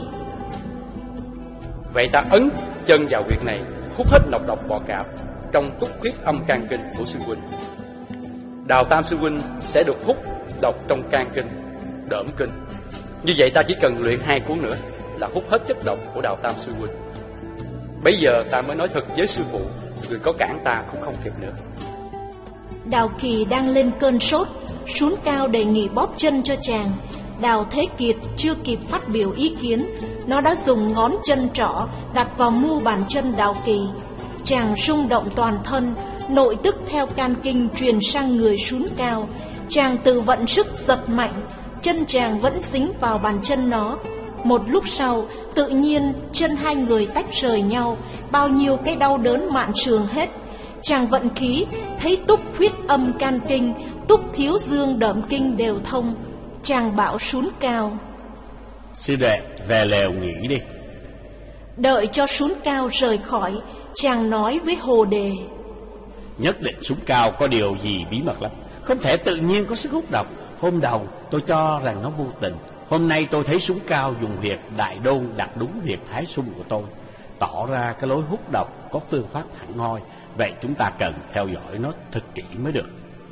[SPEAKER 2] vậy ta ấn chân vào huyệt này, hút hết nọc độc bò cạp trong túc huyết âm can kinh của sư huynh. Đào Tam sư huynh sẽ được hút độc trong can kinh, đỡm kinh. Như vậy ta chỉ cần luyện hai cuốn nữa là hút hết chất độc của Đào Tam sư huynh. Bây giờ ta mới nói thật với sư phụ, người có cản ta cũng không kịp nữa.
[SPEAKER 1] Đào Kỳ đang lên cơn sốt, Sún cao đề nghị bóp chân cho chàng. Đào Thế Kiệt chưa kịp phát biểu ý kiến, nó đã dùng ngón chân trỏ đặt vào mu bàn chân Đào Kỳ. Chàng rung động toàn thân, nội tức theo can kinh truyền sang người Sún cao. Chàng tự vận sức giật mạnh, chân chàng vẫn dính vào bàn chân nó. Một lúc sau, tự nhiên chân hai người tách rời nhau, bao nhiêu cái đau đớn mạn sườn hết. Chàng vận khí, thấy túc huyết âm can kinh, túc thiếu dương đỡm kinh đều thông. Chàng bảo Sún cao:
[SPEAKER 3] sư đệ, về lều nghỉ đi.
[SPEAKER 1] Đợi cho Sún cao rời khỏi, chàng nói với Hồ Đề:
[SPEAKER 3] nhất định Sún cao có điều gì bí mật lắm, không thể tự nhiên có sức hút độc. Hôm đầu tôi cho rằng nó vô tình, hôm nay tôi thấy Sún cao dùng huyệt đại đôn đặt đúng huyệt thái sung của tôi, tỏ ra cái lối hút độc có phương pháp hẳn hoi. Vậy chúng ta cần theo dõi nó thật kỹ mới được.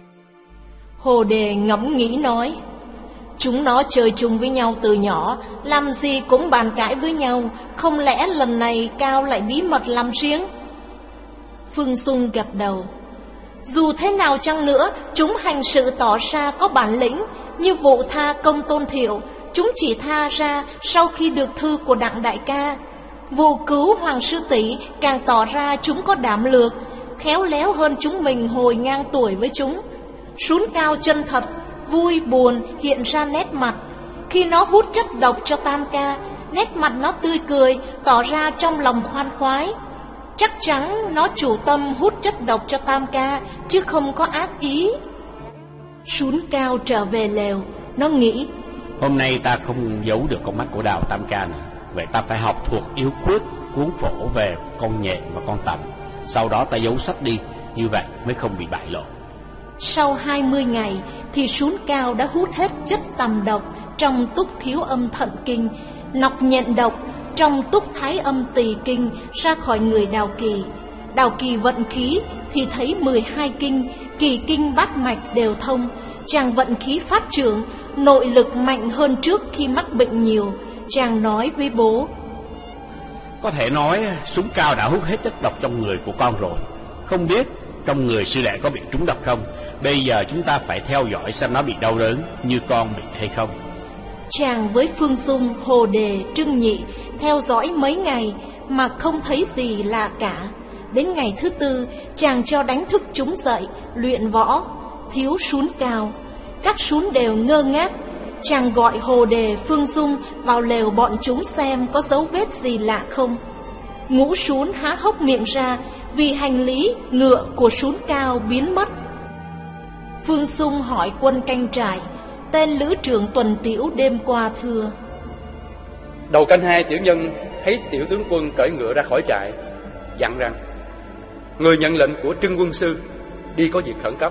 [SPEAKER 1] Hồ Đề ngẫm nghĩ nói: chúng nó chơi chung với nhau từ nhỏ, làm gì cũng bàn cãi với nhau, không lẽ lần này Cao lại bí mật làm riêng? Phương Xung gật đầu: dù thế nào chăng nữa, chúng hành sự tỏ ra có bản lĩnh. Như vụ tha Công Tôn Thiệu, chúng chỉ tha ra sau khi được thư của Đặng đại ca. Vụ cứu Hoàng sư tỷ càng tỏ ra chúng có đảm lược, khéo léo hơn chúng mình hồi ngang tuổi với chúng. Sún cao chân thật, vui buồn hiện ra nét mặt. Khi nó hút chất độc cho Tam ca, nét mặt nó tươi cười, tỏ ra trong lòng khoan khoái. chắc chắn nó chủ tâm hút chất độc cho Tam Ca, chứ không có ác ý. Sún Cao trở về lều, nó nghĩ:
[SPEAKER 3] hôm nay ta không giấu được con mắt của Đào Tam Ca nữa. Vậy ta phải học thuộc yếu quyết cuốn phổ về con nhện và con tầm. Sau đó ta giấu sách đi, như vậy mới không bị bại lộ.
[SPEAKER 1] Sau hai mươi ngày thì Sún Cao đã hút hết chất tầm độc trong túc thiếu âm thận kinh, nọc nhện độc trong túc thái âm tỳ kinh ra khỏi người Đào Kỳ. Đào Kỳ vận khí thì thấy mười hai kinh, kỳ kinh bát mạch đều thông. Chàng vận khí phát trưởng, nội lực mạnh hơn trước khi mắc bệnh nhiều. Chàng nói với bố:
[SPEAKER 3] có thể nói Sún Cao đã hút hết chất độc trong người của con rồi. Không biết trong người sư đệ có bị trúng độc không? Bây giờ chúng ta phải theo dõi xem nó bị đau đớn như con bị hay không.
[SPEAKER 1] Chàng với Phương Dung, Hồ Đề, Trưng Nhị theo dõi mấy ngày mà không thấy gì lạ cả. Đến ngày thứ tư, chàng cho đánh thức chúng dậy, luyện võ. Thiếu Sún Cao, các sún đều ngơ ngác. Chàng gọi Hồ Đề, Phương Dung vào lều bọn chúng xem có dấu vết gì lạ không. Ngũ sún há hốc miệng ra vì hành lý ngựa của Sún Cao biến mất. Phương Dung hỏi quân canh trại, tên lữ trưởng tuần tiễu đêm qua thưa:
[SPEAKER 2] đầu canh hai tiểu nhân thấy tiểu tướng quân cởi ngựa ra khỏi trại, dặn rằng người nhận lệnh của Trưng quân sư đi có việc khẩn cấp.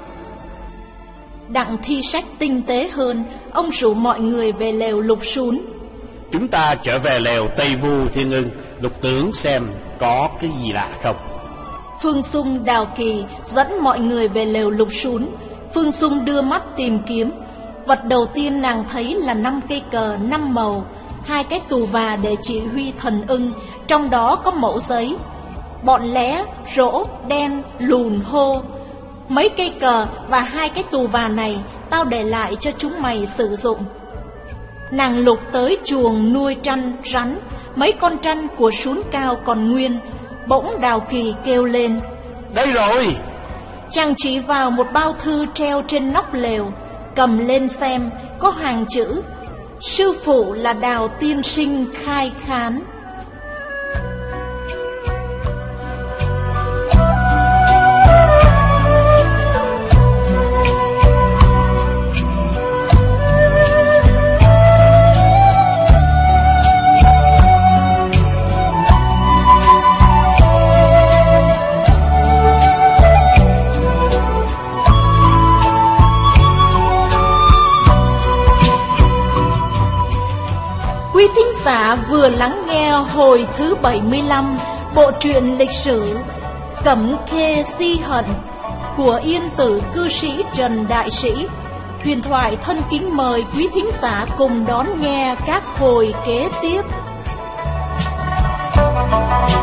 [SPEAKER 1] Đặng Thi Sách tinh tế hơn, ông rủ mọi người về lều Lục Sún.
[SPEAKER 3] Chúng ta trở về lều Tây Vu Thiên Ưng, Lục tướng xem có cái gì lạ không.
[SPEAKER 1] Phương Dung, Đào Kỳ dẫn mọi người về lều Lục Sún. Phương Dung đưa mắt tìm kiếm. Vật đầu tiên nàng thấy là năm cây cờ năm màu, hai cái tù và để chỉ huy thần ưng, trong đó có mẩu giấy. Bọn lé, rỗ, đen, lùn hô: mấy cây cờ và hai cái tù và này tao để lại cho chúng mày sử dụng. Nàng lục tới chuồng nuôi trăn rắn, mấy con trăn của Sún Cao còn nguyên. Bỗng Đào Kỳ kêu lên:
[SPEAKER 3] đây rồi!
[SPEAKER 1] Chàng chỉ vào một bao thư treo trên nóc lều, cầm lên xem, có hàng chữ: sư phụ là Đào tiên sinh khai khán. Quý thính giả vừa lắng nghe hồi thứ bảy mươi lăm bộ truyện lịch sử Cẩm Khê Si Hận của yên tử cư sĩ Trần Đại Sĩ. Huyền thoại thân kính mời quý thính giả cùng đón nghe các hồi kế tiếp.